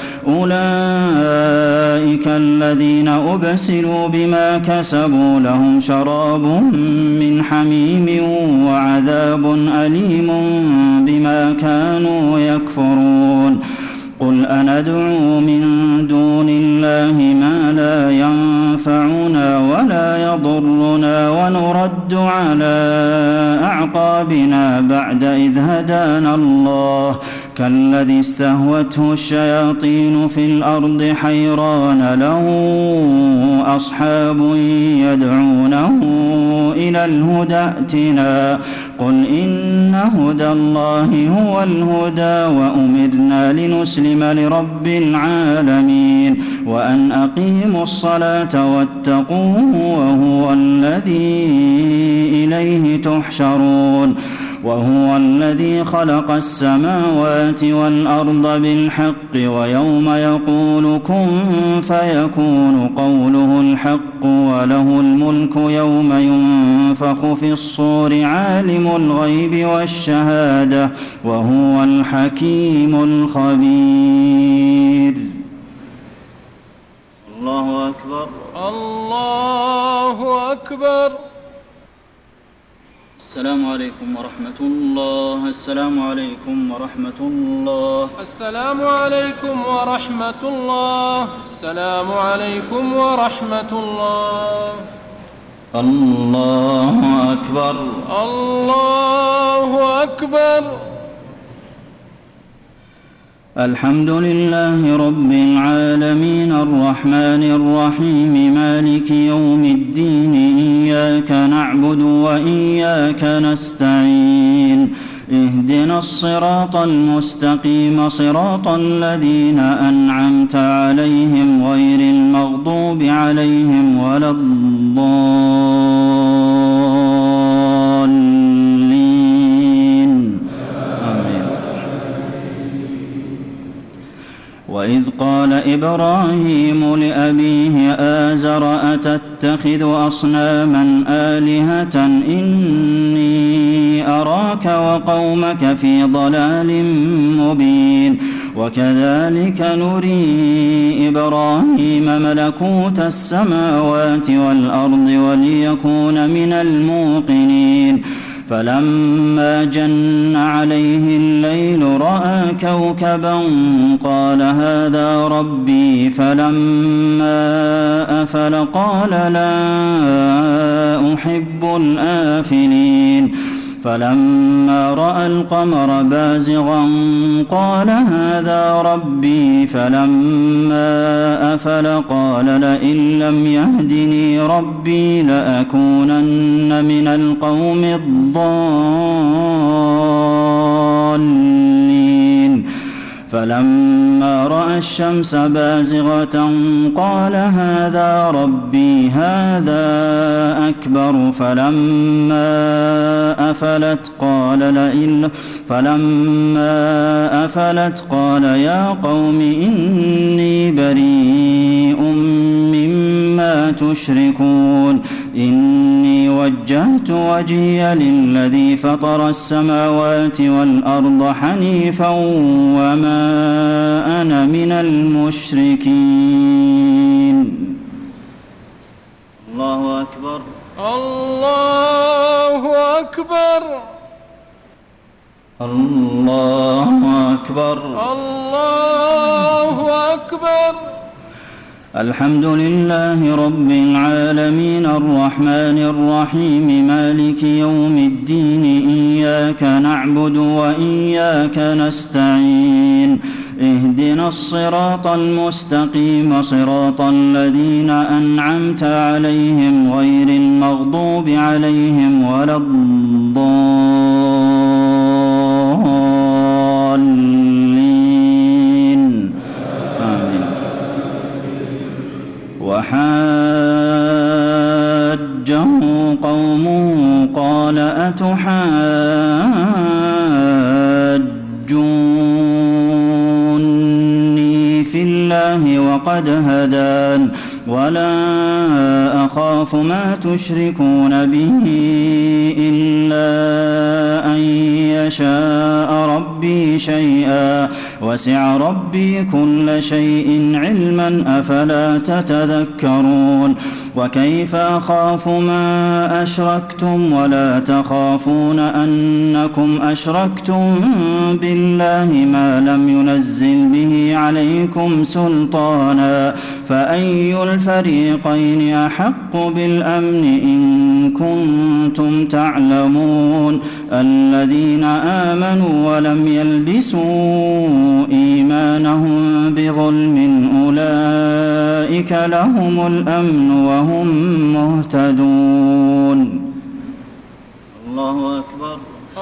أولئك الذين أبسلوا بما كسبوا لهم شراب من حميم وعذاب أليم بما كانوا يكفرون قل أندعو من دون الله ما لا ينفعنا ولا يضرنا ونرد على أعقابنا بعد إذ هدانا الله كالذي استهوته الشياطين في الأرض حيران له أصحاب يدعونه إلى الهدى ائتنا قل إن هدى الله هو الهدى وأمرنا لنسلم لرب العالمين وأن أقيموا الصلاة واتقوه وهو الذي إليه تحشرون وهو الذي خلق السماوات والأرض بالحق ويوم يقول كن فيكون قوله الحق وله الملك يوم ينفخ في الصور عالم الغيب والشهادة وهو الحكيم الخبير الله أكبر الله أكبر السلام عليكم ورحمة الله. السلام عليكم ورحمة الله. السلام عليكم ورحمة الله. السلام عليكم ورحمة الله. الله أكبر. الله أكبر. الحمد لله رب العالمين الرحمن الرحيم مالك يوم الدين إياك نعبد وإياك نستعين اهدنا الصراط المستقيم صراط الذين أنعمت عليهم غير المغضوب عليهم ولا الضالين آمين. وإذ قال إبراهيم لأبيه آزر أتتخذ أصناما آلهة إني أراك وقومك في ضلال مبين وكذلك نري إبراهيم ملكوت السماوات والأرض وليكون من الموقنين فلما جن عليه الليل رأى كوكبا قال هذا ربي فلما أفل قال لا أحب الآفلين فلما رأى القمر بازغا قال هذا ربي فلما أفل قال لئن لم يهدني ربي لأكونن من القوم الضالين فلما رأى الشمس بازغة قال هذا ربي هذا أكبر فلما أفلت قال لئن فلما أفلت قال يا قوم إني بريء مما تشركون إني وجهت وجهي للذي فطر السماوات والأرض حنيفا وما أنا من المشركين. الله أكبر. الله أكبر. الله أكبر. الله أكبر. الحمد لله رب العالمين الرحمن الرحيم مالك يوم الدين إياك نعبد وإياك نستعين اهدنا الصراط المستقيم صراط الذين أنعمت عليهم غير المغضوب عليهم ولا الضالين آمين. وحاجه قومه قال أتحاجوني في الله وقد هدان ولا أخاف ما تشركون به إلا أن يشاء ربي شيئا وسع ربي كل شيء علما أفلا تتذكرون وكيف أخاف ما أشركتم ولا تخافون أنكم أشركتم بالله ما لم ينزل به عليكم سلطانا فأي الفريقين أحق بالأمن إن كنتم تعلمون الذين آمنوا ولم يلبسوا إيمانهم بظلم أولئك لهم الأمن وهم مهتدون. الله أكبر.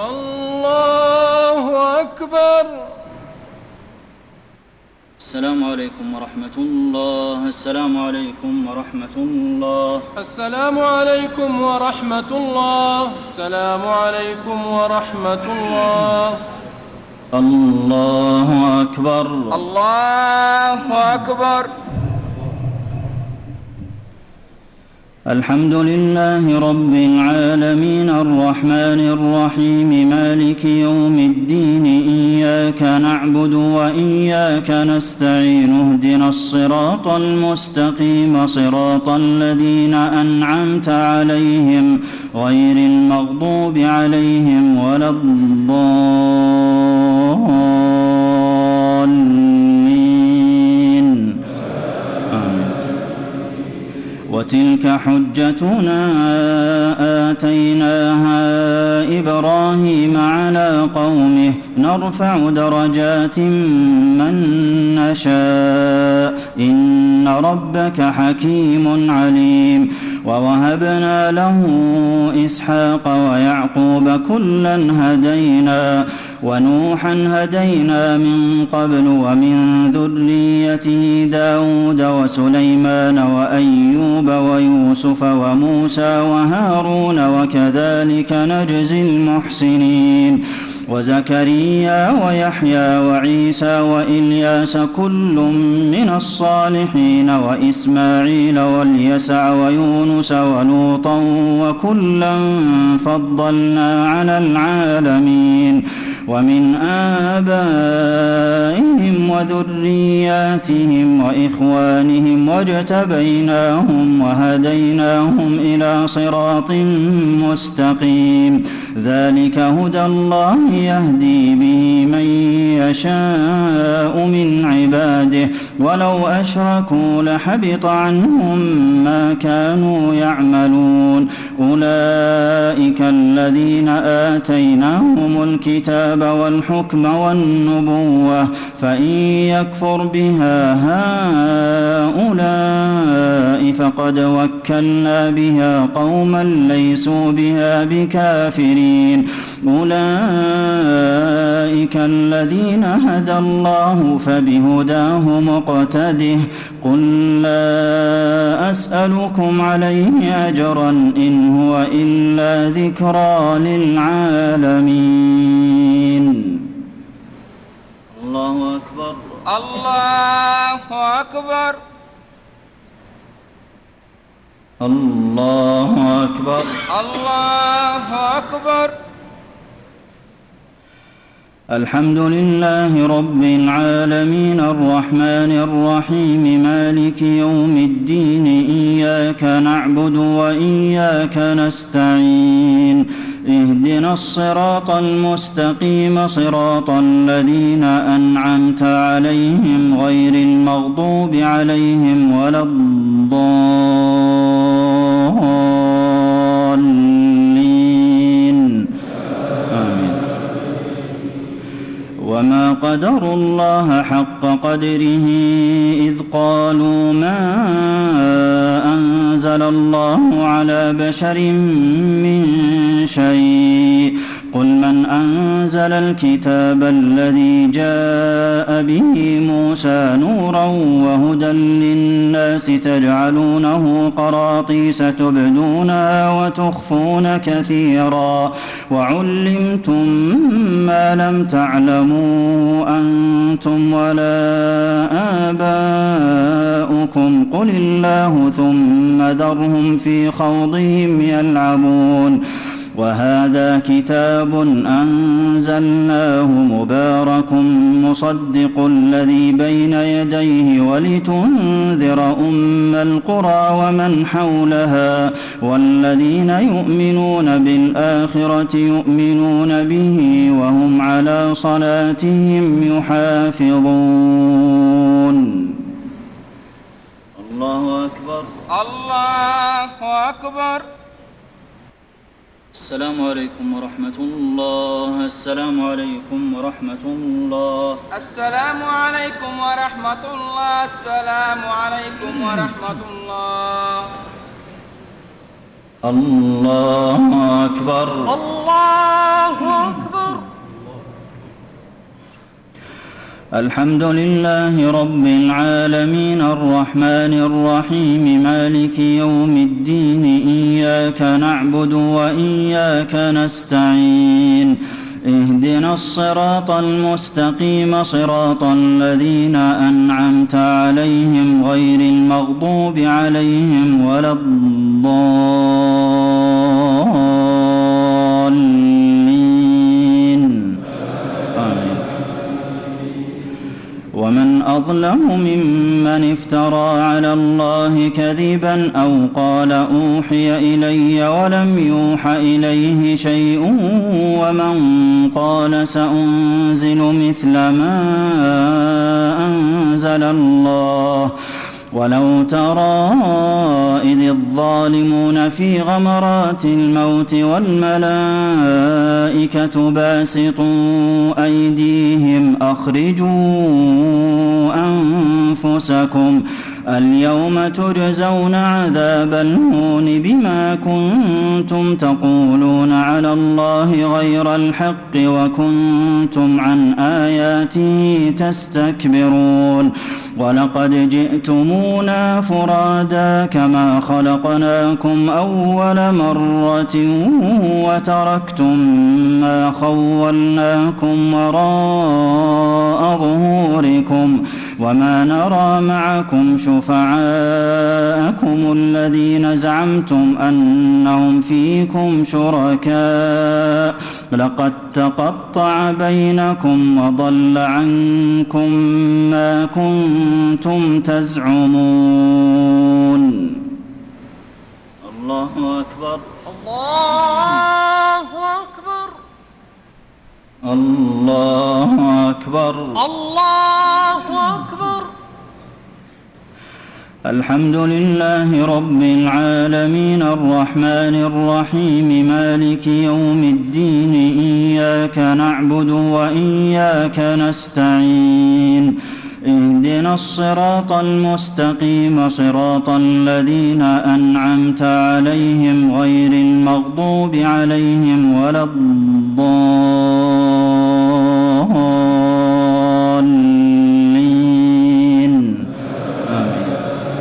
الله أكبر. السلام عليكم ورحمة الله. السلام عليكم ورحمة الله. السلام عليكم ورحمة الله. السلام عليكم ورحمة الله. الله أكبر. الله أكبر. الحمد لله رب العالمين الرحمن الرحيم مالك يوم الدين إياك نعبد وإياك نستعين اهدنا الصراط المستقيم صراط الذين أنعمت عليهم غير المغضوب عليهم ولا الضالين آمين. وتلك حجتنا آتيناها إبراهيم على قومه نرفع درجات من نشاء إن ربك حكيم عليم. ووهبنا له إسحاق ويعقوب كلا هدينا ونوحا هدينا من قبل ومن ذريته داود وسليمان وأيوب ويوسف وموسى وهارون وكذلك نجزي المحسنين. وزكريا ويحيى وعيسى وإلياس كل من الصالحين وإسماعيل واليسع ويونس ولوطا وكلا فضلنا على العالمين. ومن آبائهم وذرياتهم وإخوانهم واجتبيناهم وهديناهم إلى صراط مستقيم. ذلك هدى الله يهدي به من يشاء من عباده ولو أشركوا لحبط عنهم ما كانوا يعملون. أولئك الذين آتيناهم الكتاب والحكم والنبوة فإن يكفر بها هؤلاء فقد وكلنا بها قوما ليسوا بها بكافرين. أولئك الذين هدى الله فبهداه مقتده. قل لا أسألكم عليه أجرا إن هو إلا ذكرى للعالمين. الله أكبر الله أكبر الله أكبر الله أكبر. الحمد لله رب العالمين الرحمن الرحيم مالك يوم الدين إياك نعبد وإياك نستعين اهدنا الصراط المستقيم صراط الذين أنعمت عليهم غير المغضوب عليهم ولا الضالين آمين. وما قدروا الله حق قدره إذ قالوا ما أنزل الله على بشر من شيء. قل من أنزل الكتاب الذي جاء به موسى نورا وهدى للناس تجعلونه قراطيس تبدونها وتخفون كثيرا وعلمتم ما لم تعلموا أنتم ولا آباؤكم قل الله ثم ذرهم في خوضهم يلعبون. وهذا كتاب أنزلناه مبارك مصدق الذي بين يديه ولتنذر أم القرى ومن حولها والذين يؤمنون بالآخرة يؤمنون به وهم على صلاتهم يحافظون. الله أكبر الله أكبر. السلام عليكم ورحمة الله. السلام عليكم ورحمة الله. السلام عليكم ورحمة الله. السلام عليكم ورحمة الله. الله أكبر الله أكبر. الحمد لله رب العالمين الرحمن الرحيم مالك يوم الدين إياك نعبد وإياك نستعين اهدنا الصراط المستقيم صراط الذين أنعمت عليهم غير المغضوب عليهم ولا الضالين آمين. ومن أظلم ممن افترى على الله كذبا أو قال أوحي إلي ولم يوح إليه شيء ومن قال سأنزل مثل ما أنزل الله ولو ترى إذ الظالمون في غمرات الموت والملائكة باسطوا أيديهم أخرجوا أنفسكم اليوم تجزون عذاب الهون بما كنتم تقولون على الله غير الحق وكنتم عن آياته تستكبرون ولقد جئتمونا فرادا كما خلقناكم أول مرة وتركتم ما خولناكم وراء ظهوركم وما نرى معكم شفعاءكم الذين زعمتم أنهم فيكم شركاء لقد تقطع بينكم وضل عنكم ما كنتم تزعمون. الله أكبر الله أكبر الله أكبر الله أكبر. الحمد لله رب العالمين الرحمن الرحيم مالك يوم الدين إياك نعبد وإياك نستعين اهدنا الصراط المستقيم صراط الذين أنعمت عليهم غير المغضوب عليهم ولا الضالين آمين.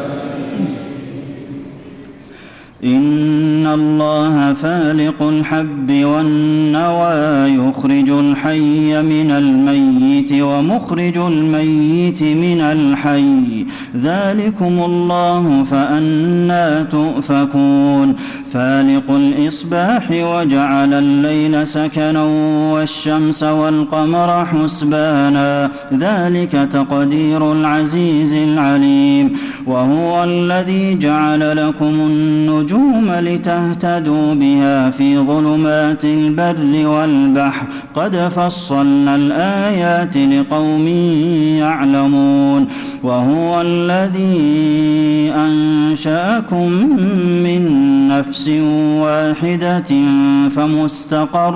إن الله فالق الحب والنوى يخرج الحي من الميت ومخرج الميت من الحي ذلكم الله فأنى تؤفكون. فالق الإصباح وجعل الليل سكنا والشمس والقمر حسبانا ذلك تقدير العزيز العليم. وهو الذي جعل لكم النجوم لتهتدوا بها في ظلمات البر والبحر قد فصلنا الآيات لقوم يعلمون. وهو الذي أنشأكم من نفس واحدة فمستقر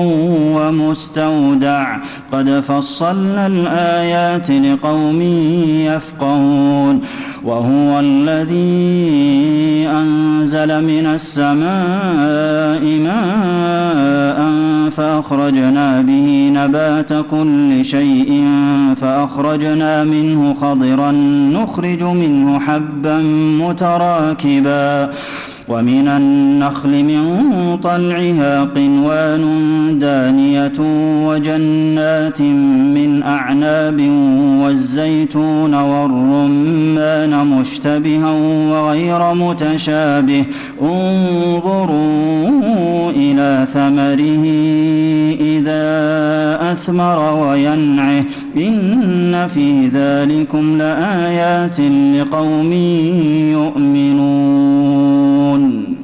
ومستودع قد فصلنا الآيات لقوم يفقهون. وهو الذي أنزل من السماء ماء فأخرجنا به نبات كل شيء فأخرجنا منه خضرا نخرج منه حبا متراكبا ومن النخل من طلعها قنوان دانية وجنات من أعناب والزيتون والرمان مشتبها وغير متشابه انظروا إلى ثمره إذا أثمر وينعه إن في ذلكم لآيات لقوم يؤمنون.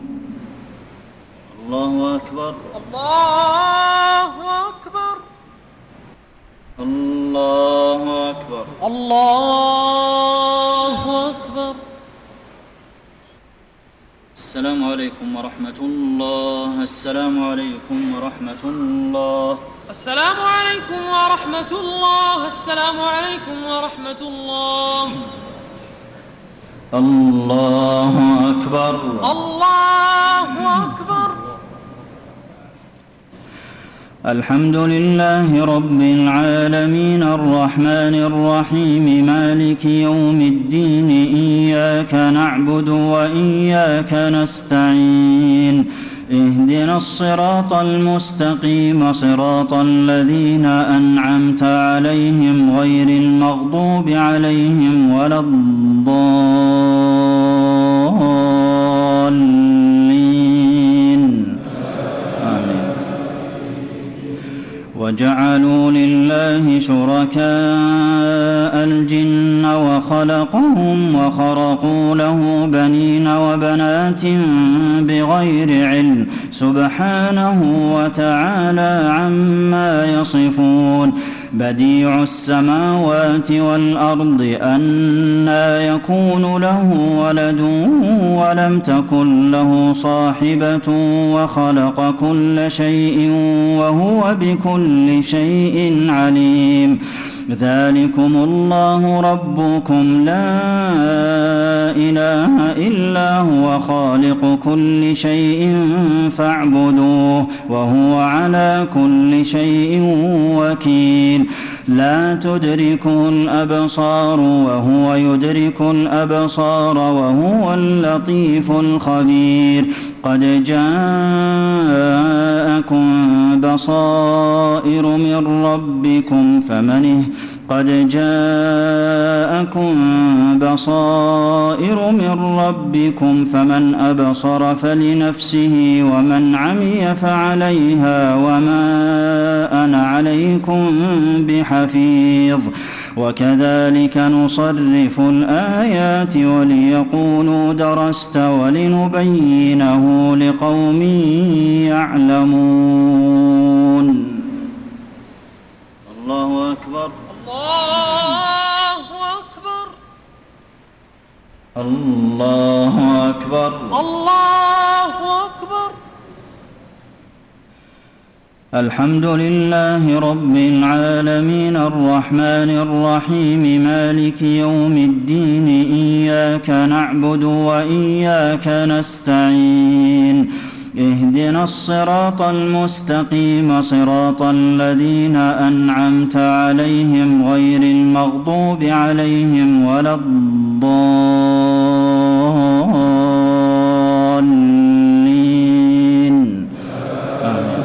الله أكبر الله أكبر الله أكبر الله أكبر. السلام عليكم ورحمة الله. السلام عليكم ورحمة الله. السلام عليكم ورحمة الله. السلام عليكم ورحمة الله. الله أكبر الله أكبر. الحمد لله رب العالمين الرحمن الرحيم مالك يوم الدين إياك نعبد وإياك نستعين اهدنا الصراط المستقيم صراط الذين أنعمت عليهم غير المغضوب عليهم ولا الضالين آمين. وجعلوا لله شركاء الجن وخلقهم وخرقوا له بنين وبنات بغير علم سبحانه وتعالى عما يصفون. بديع السماوات والأرض أنى يكون له ولد ولم تكن له صاحبة وخلق كل شيء وهو بكل شيء عليم. ذلكم الله ربكم لا إله إلا هو خالق كل شيء فاعبدوه وهو على كل شيء وكيل. لا تدركه الأبصار وهو يدرك الأبصار وهو اللطيف الخبير. قد جاءكم بصائر من ربكم فمن قد جاءكم بصائر من ربكم فمن أبصر فلنفسه ومن عمي فعليها وما أنا عليكم بحفيظ. وكذلك نصرف الآيات وليقولوا درست ولنبينه لقوم يعلمون. الله أكبر. الله أكبر. الله أكبر. الله أكبر. الحمد لله رب العالمين الرحمن الرحيم مالك يوم الدين. إياك نعبد وإياك نستعين. اهدنا الصراط المستقيم صراط الذين أنعمت عليهم غير المغضوب عليهم ولا الضالين آمين.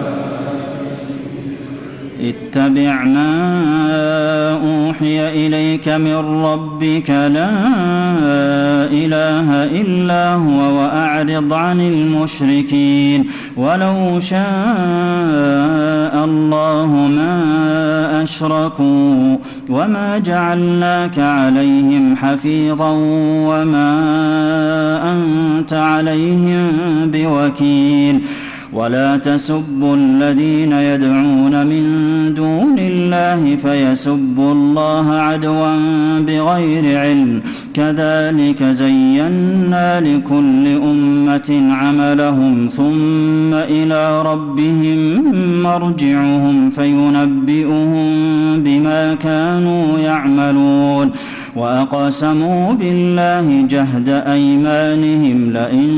اتبع ما أوحي إليك من ربك لا إله إلا هو وأعرض عن المشركين. ولو شاء الله ما أشركوا وما جعلناك عليهم حفيظا وما أنت عليهم بوكيل. ولا تسبوا الذين يدعون من دون الله فيسبوا الله عدوا بغير علم. كذلك زينا لكل أمة عملهم ثم إلى ربهم مرجعهم فينبئهم بما كانوا يعملون. وأقسموا بالله جهد أيمانهم لئن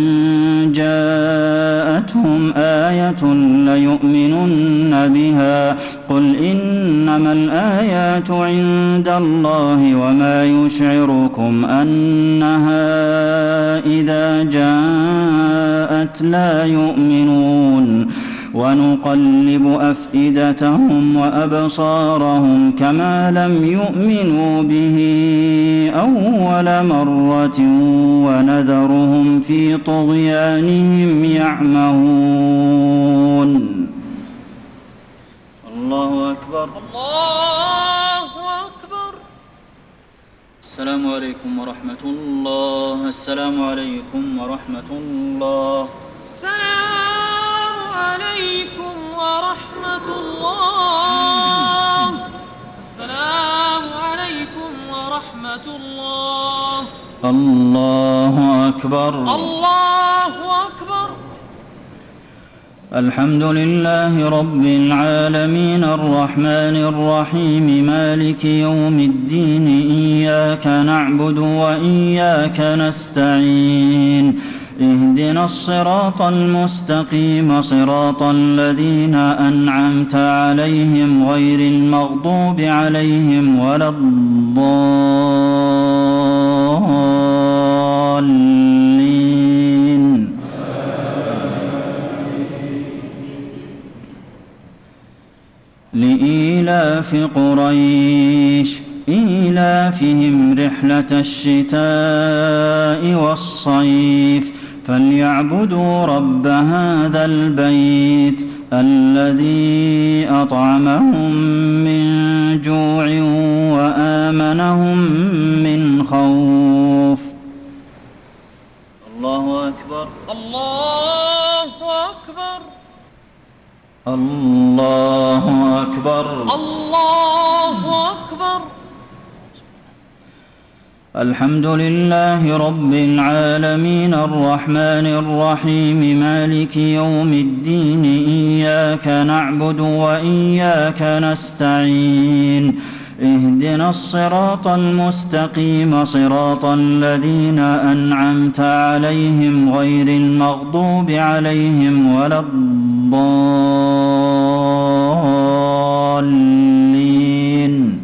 جاءتهم آية ليؤمنن بها. قل إنما الآيات عند الله وما يشعركم أنها إذا جاءت لا يؤمنون. ونقلب أفئدتهم وأبصارهم كما لم يؤمنوا به أول مرة ونذرهم في طغيانهم يعمهون. الله أكبر. الله أكبر. السلام عليكم ورحمة الله. السلام عليكم ورحمة الله. السلام عليكم ورحمة الله. السلام عليكم ورحمة الله. الله أكبر. الله أكبر. الحمد لله رب العالمين الرحمن الرحيم مالك يوم الدين. إياك نعبد وإياك نستعين. اهدنا الصراط المستقيم صراط الذين أنعمت عليهم غير المغضوب عليهم ولا الضالين إيلاف قريش إيلافهم رحلة الشتاء والصيف فليعبدوا رب هذا البيت الذي أطعمهم من جوع وآمنهم من خوف. الله أكبر الله أكبر الله أكبر الله أكبر. الحمد لله رب العالمين الرحمن الرحيم مالك يوم الدين إياك نعبد وإياك نستعين اهدنا الصراط المستقيم صراط الذين أنعمت عليهم غير المغضوب عليهم ولا الضالين.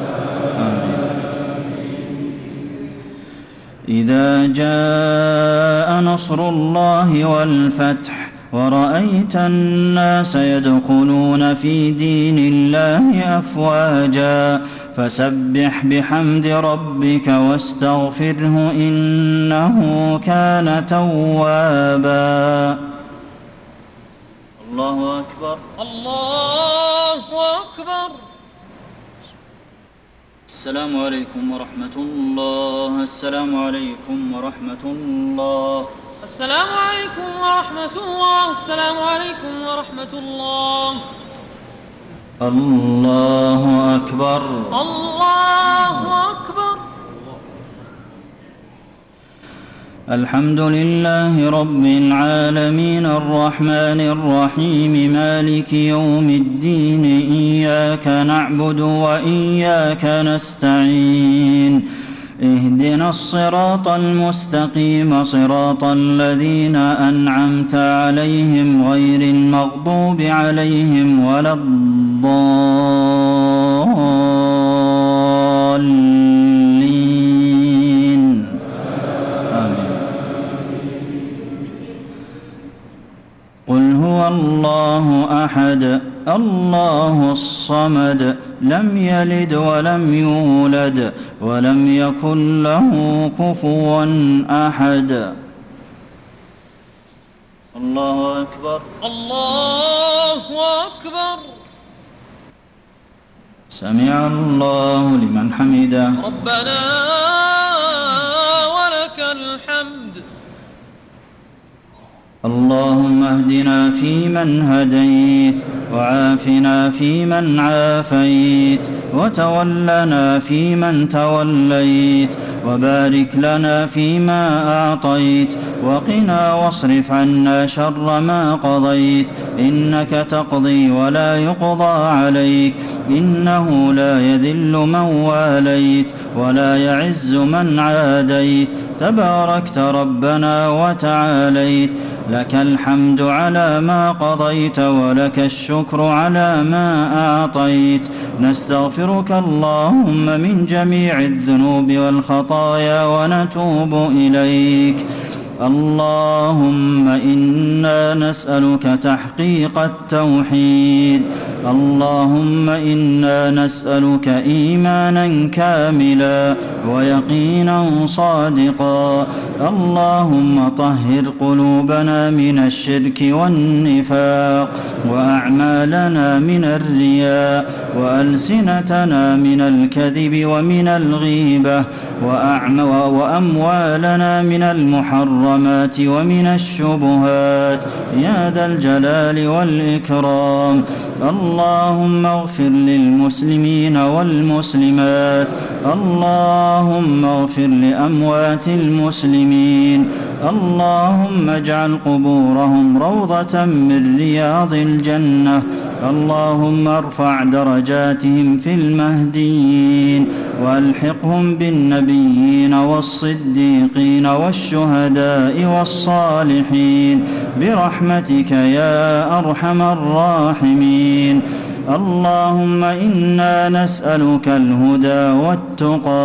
إذا جاء نصر الله والفتح ورأيت الناس يدخلون في دين الله أفواجا فسبح بحمد ربك واستغفره إنه كان توابا. الله أكبر الله أكبر. السلام عليكم ورحمة الله. السلام عليكم ورحمة الله. السلام عليكم ورحمة الله. السلام عليكم ورحمة الله. الله أكبر الله أكبر. الحمد لله رب العالمين الرحمن الرحيم مالك يوم الدين إياك نعبد وإياك نستعين اهدنا الصراط المستقيم صراط الذين أنعمت عليهم غير المغضوب عليهم ولا الضالين. آمين. قل هو الله أحد الله الصمد لم يلد ولم يولد ولم يكن له كفوا أحد. الله أكبر الله أكبر. سمع الله لمن حمده. ربنا ولك الحمد. اللهم اهدنا فيمن هديت وعافنا فيمن عافيت وتولنا فيمن توليت وبارك لنا فيما أعطيت وقنا واصرف عنا شر ما قضيت إنك تقضي ولا يقضى عليك إنه لا يذل من واليت ولا يعز من عاديت تباركت ربنا وتعاليت لك الحمد على ما قضيت ولك الشكر على ما أعطيت. نستغفرك اللهم من جميع الذنوب والخطايا ونتوب إليك. اللهم إنا نسألك تحقيق التوحيد. اللهم إنا نسألك إيمانا كاملا ويقينا صادقا. اللهم طهر قلوبنا من الشرك والنفاق وأعمالنا من الرياء وألسنتنا من الكذب ومن الغيبة وأموالنا من المحرمات ومن الشبهات يا ذا الجلال والإكرام. اللهم اغفر للمسلمين والمسلمات. اللهم اغفر لأموات المسلمين. اللهم اجعل قبورهم روضة من رياض الجنة. اللهم ارفع درجاتهم في المهديين والحقهم بالنبيين والصديقين والشهداء والصالحين برحمتك يا أرحم الراحمين. اللهم إنا نسألك الهدى والتقى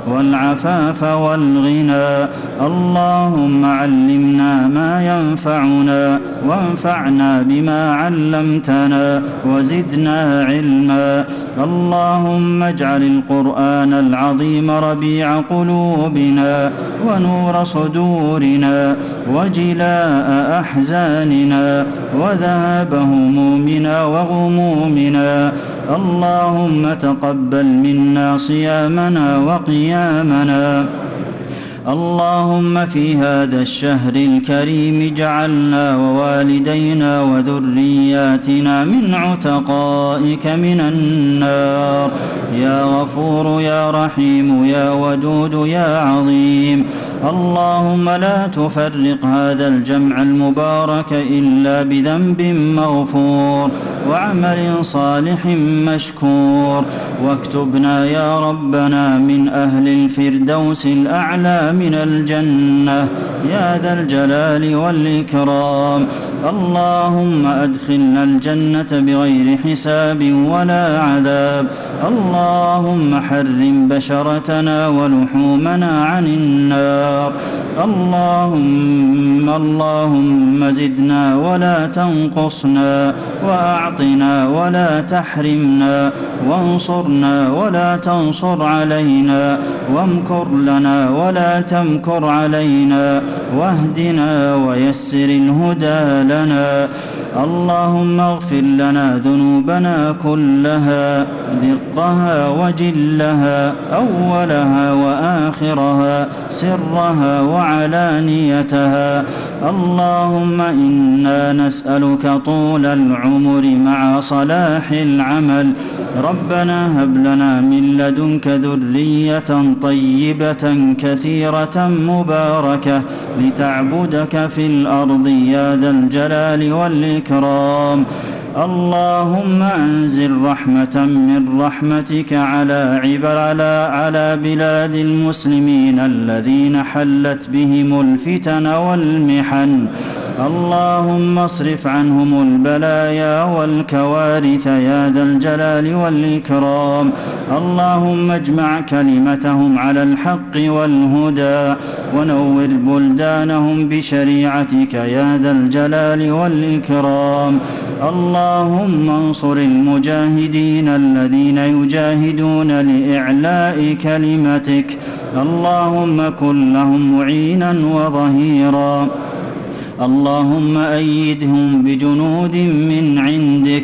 والعفاف والغنى. اللهم علمنا ما ينفعنا وانفعنا بما علمتنا وزدنا علما. اللهم اجعل القرآن العظيم ربيع قلوبنا ونور صدورنا وجلاء أحزاننا وذهاب همومنا وغمومنا. اللهم تقبل منا صيامنا وقيامنا. اللهم في هذا الشهر الكريم اجعلنا ووالدينا وذرياتنا من عتقائك من النار. يا غفور يا رحيم يا ودود يا عظيم. اللهم لا تفرق هذا الجمع المبارك إلا بذنب مغفور وعمل صالح مشكور. واكتبنا يا ربنا من أهل الفردوس الأعلى من الجنة يا ذا الجلال والإكرام. اللهم أدخلنا الجنة بغير حساب ولا عذاب. اللهم حرم بشرتنا ولحومنا عن النار. اللهم اللهم زدنا ولا تنقصنا وأعطنا ولا تحرمنا وانصرنا ولا تنصر علينا وامكر لنا ولا تمكر علينا واهدنا ويسر الهدى لنا. اللهم اغفر لنا ذنوبنا كلها دقها وجلها أولها وآخرها سرها وعلانيتها. اللهم إنا نسألك طول العمر مع صلاح العمل. ربنا هب لنا من لدنك ذرية طيبة كثيرة مباركة لتعبدك في الأرض يا ذا الجلال والإكرام. اللهم أنزل رحمة من رحمتك على عبر على, على بلاد المسلمين الذين حلت بهم الفتن والمحن. اللهم اصرف عنهم البلايا والكوارث يا ذا الجلال والإكرام. اللهم اجمع كلمتهم على الحق والهدى ونور بلدانهم بشريعتك يا ذا الجلال والإكرام. اللهم انصر المجاهدين الذين يجاهدون لإعلاء كلمتك. اللهم كن لهم معينا وظهيرا. اللهم أيدهم بجنود من عندك.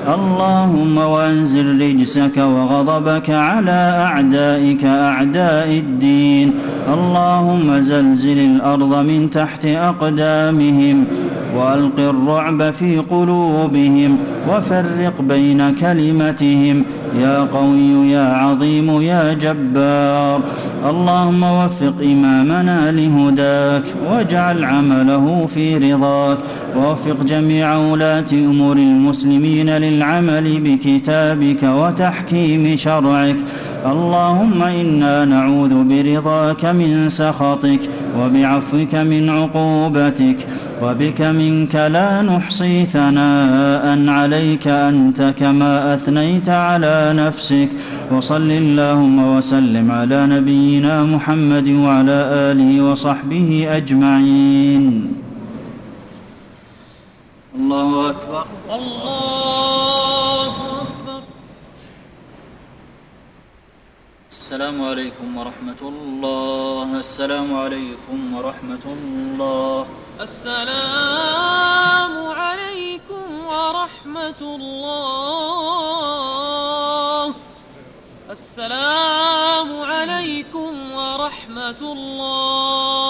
اللهم وانزل رجسك وغضبك على أعدائك أعداء الدين. اللهم زلزل الأرض من تحت أقدامهم وألق الرعب في قلوبهم وفرق بين كلمتهم يا قوي يا عظيم يا جبار. اللهم وفق إمامنا لهداك واجعل عمله في رضاك. ووفق جميع ولاة أمور المسلمين للعمل بكتابك وتحكيم شرعك. اللهم إنا نعوذ برضاك من سخطك وبعفوك من عقوبتك وبك منك لا نحصي ثناء عليك أنت كما أثنيت على نفسك. وصل اللهم وسلم على نبينا محمد وعلى آله وصحبه أجمعين. الله أكبر. الله أكبر. السلام عليكم ورحمة الله. السلام عليكم ورحمة الله. السلام عليكم ورحمة الله. السلام عليكم ورحمة الله.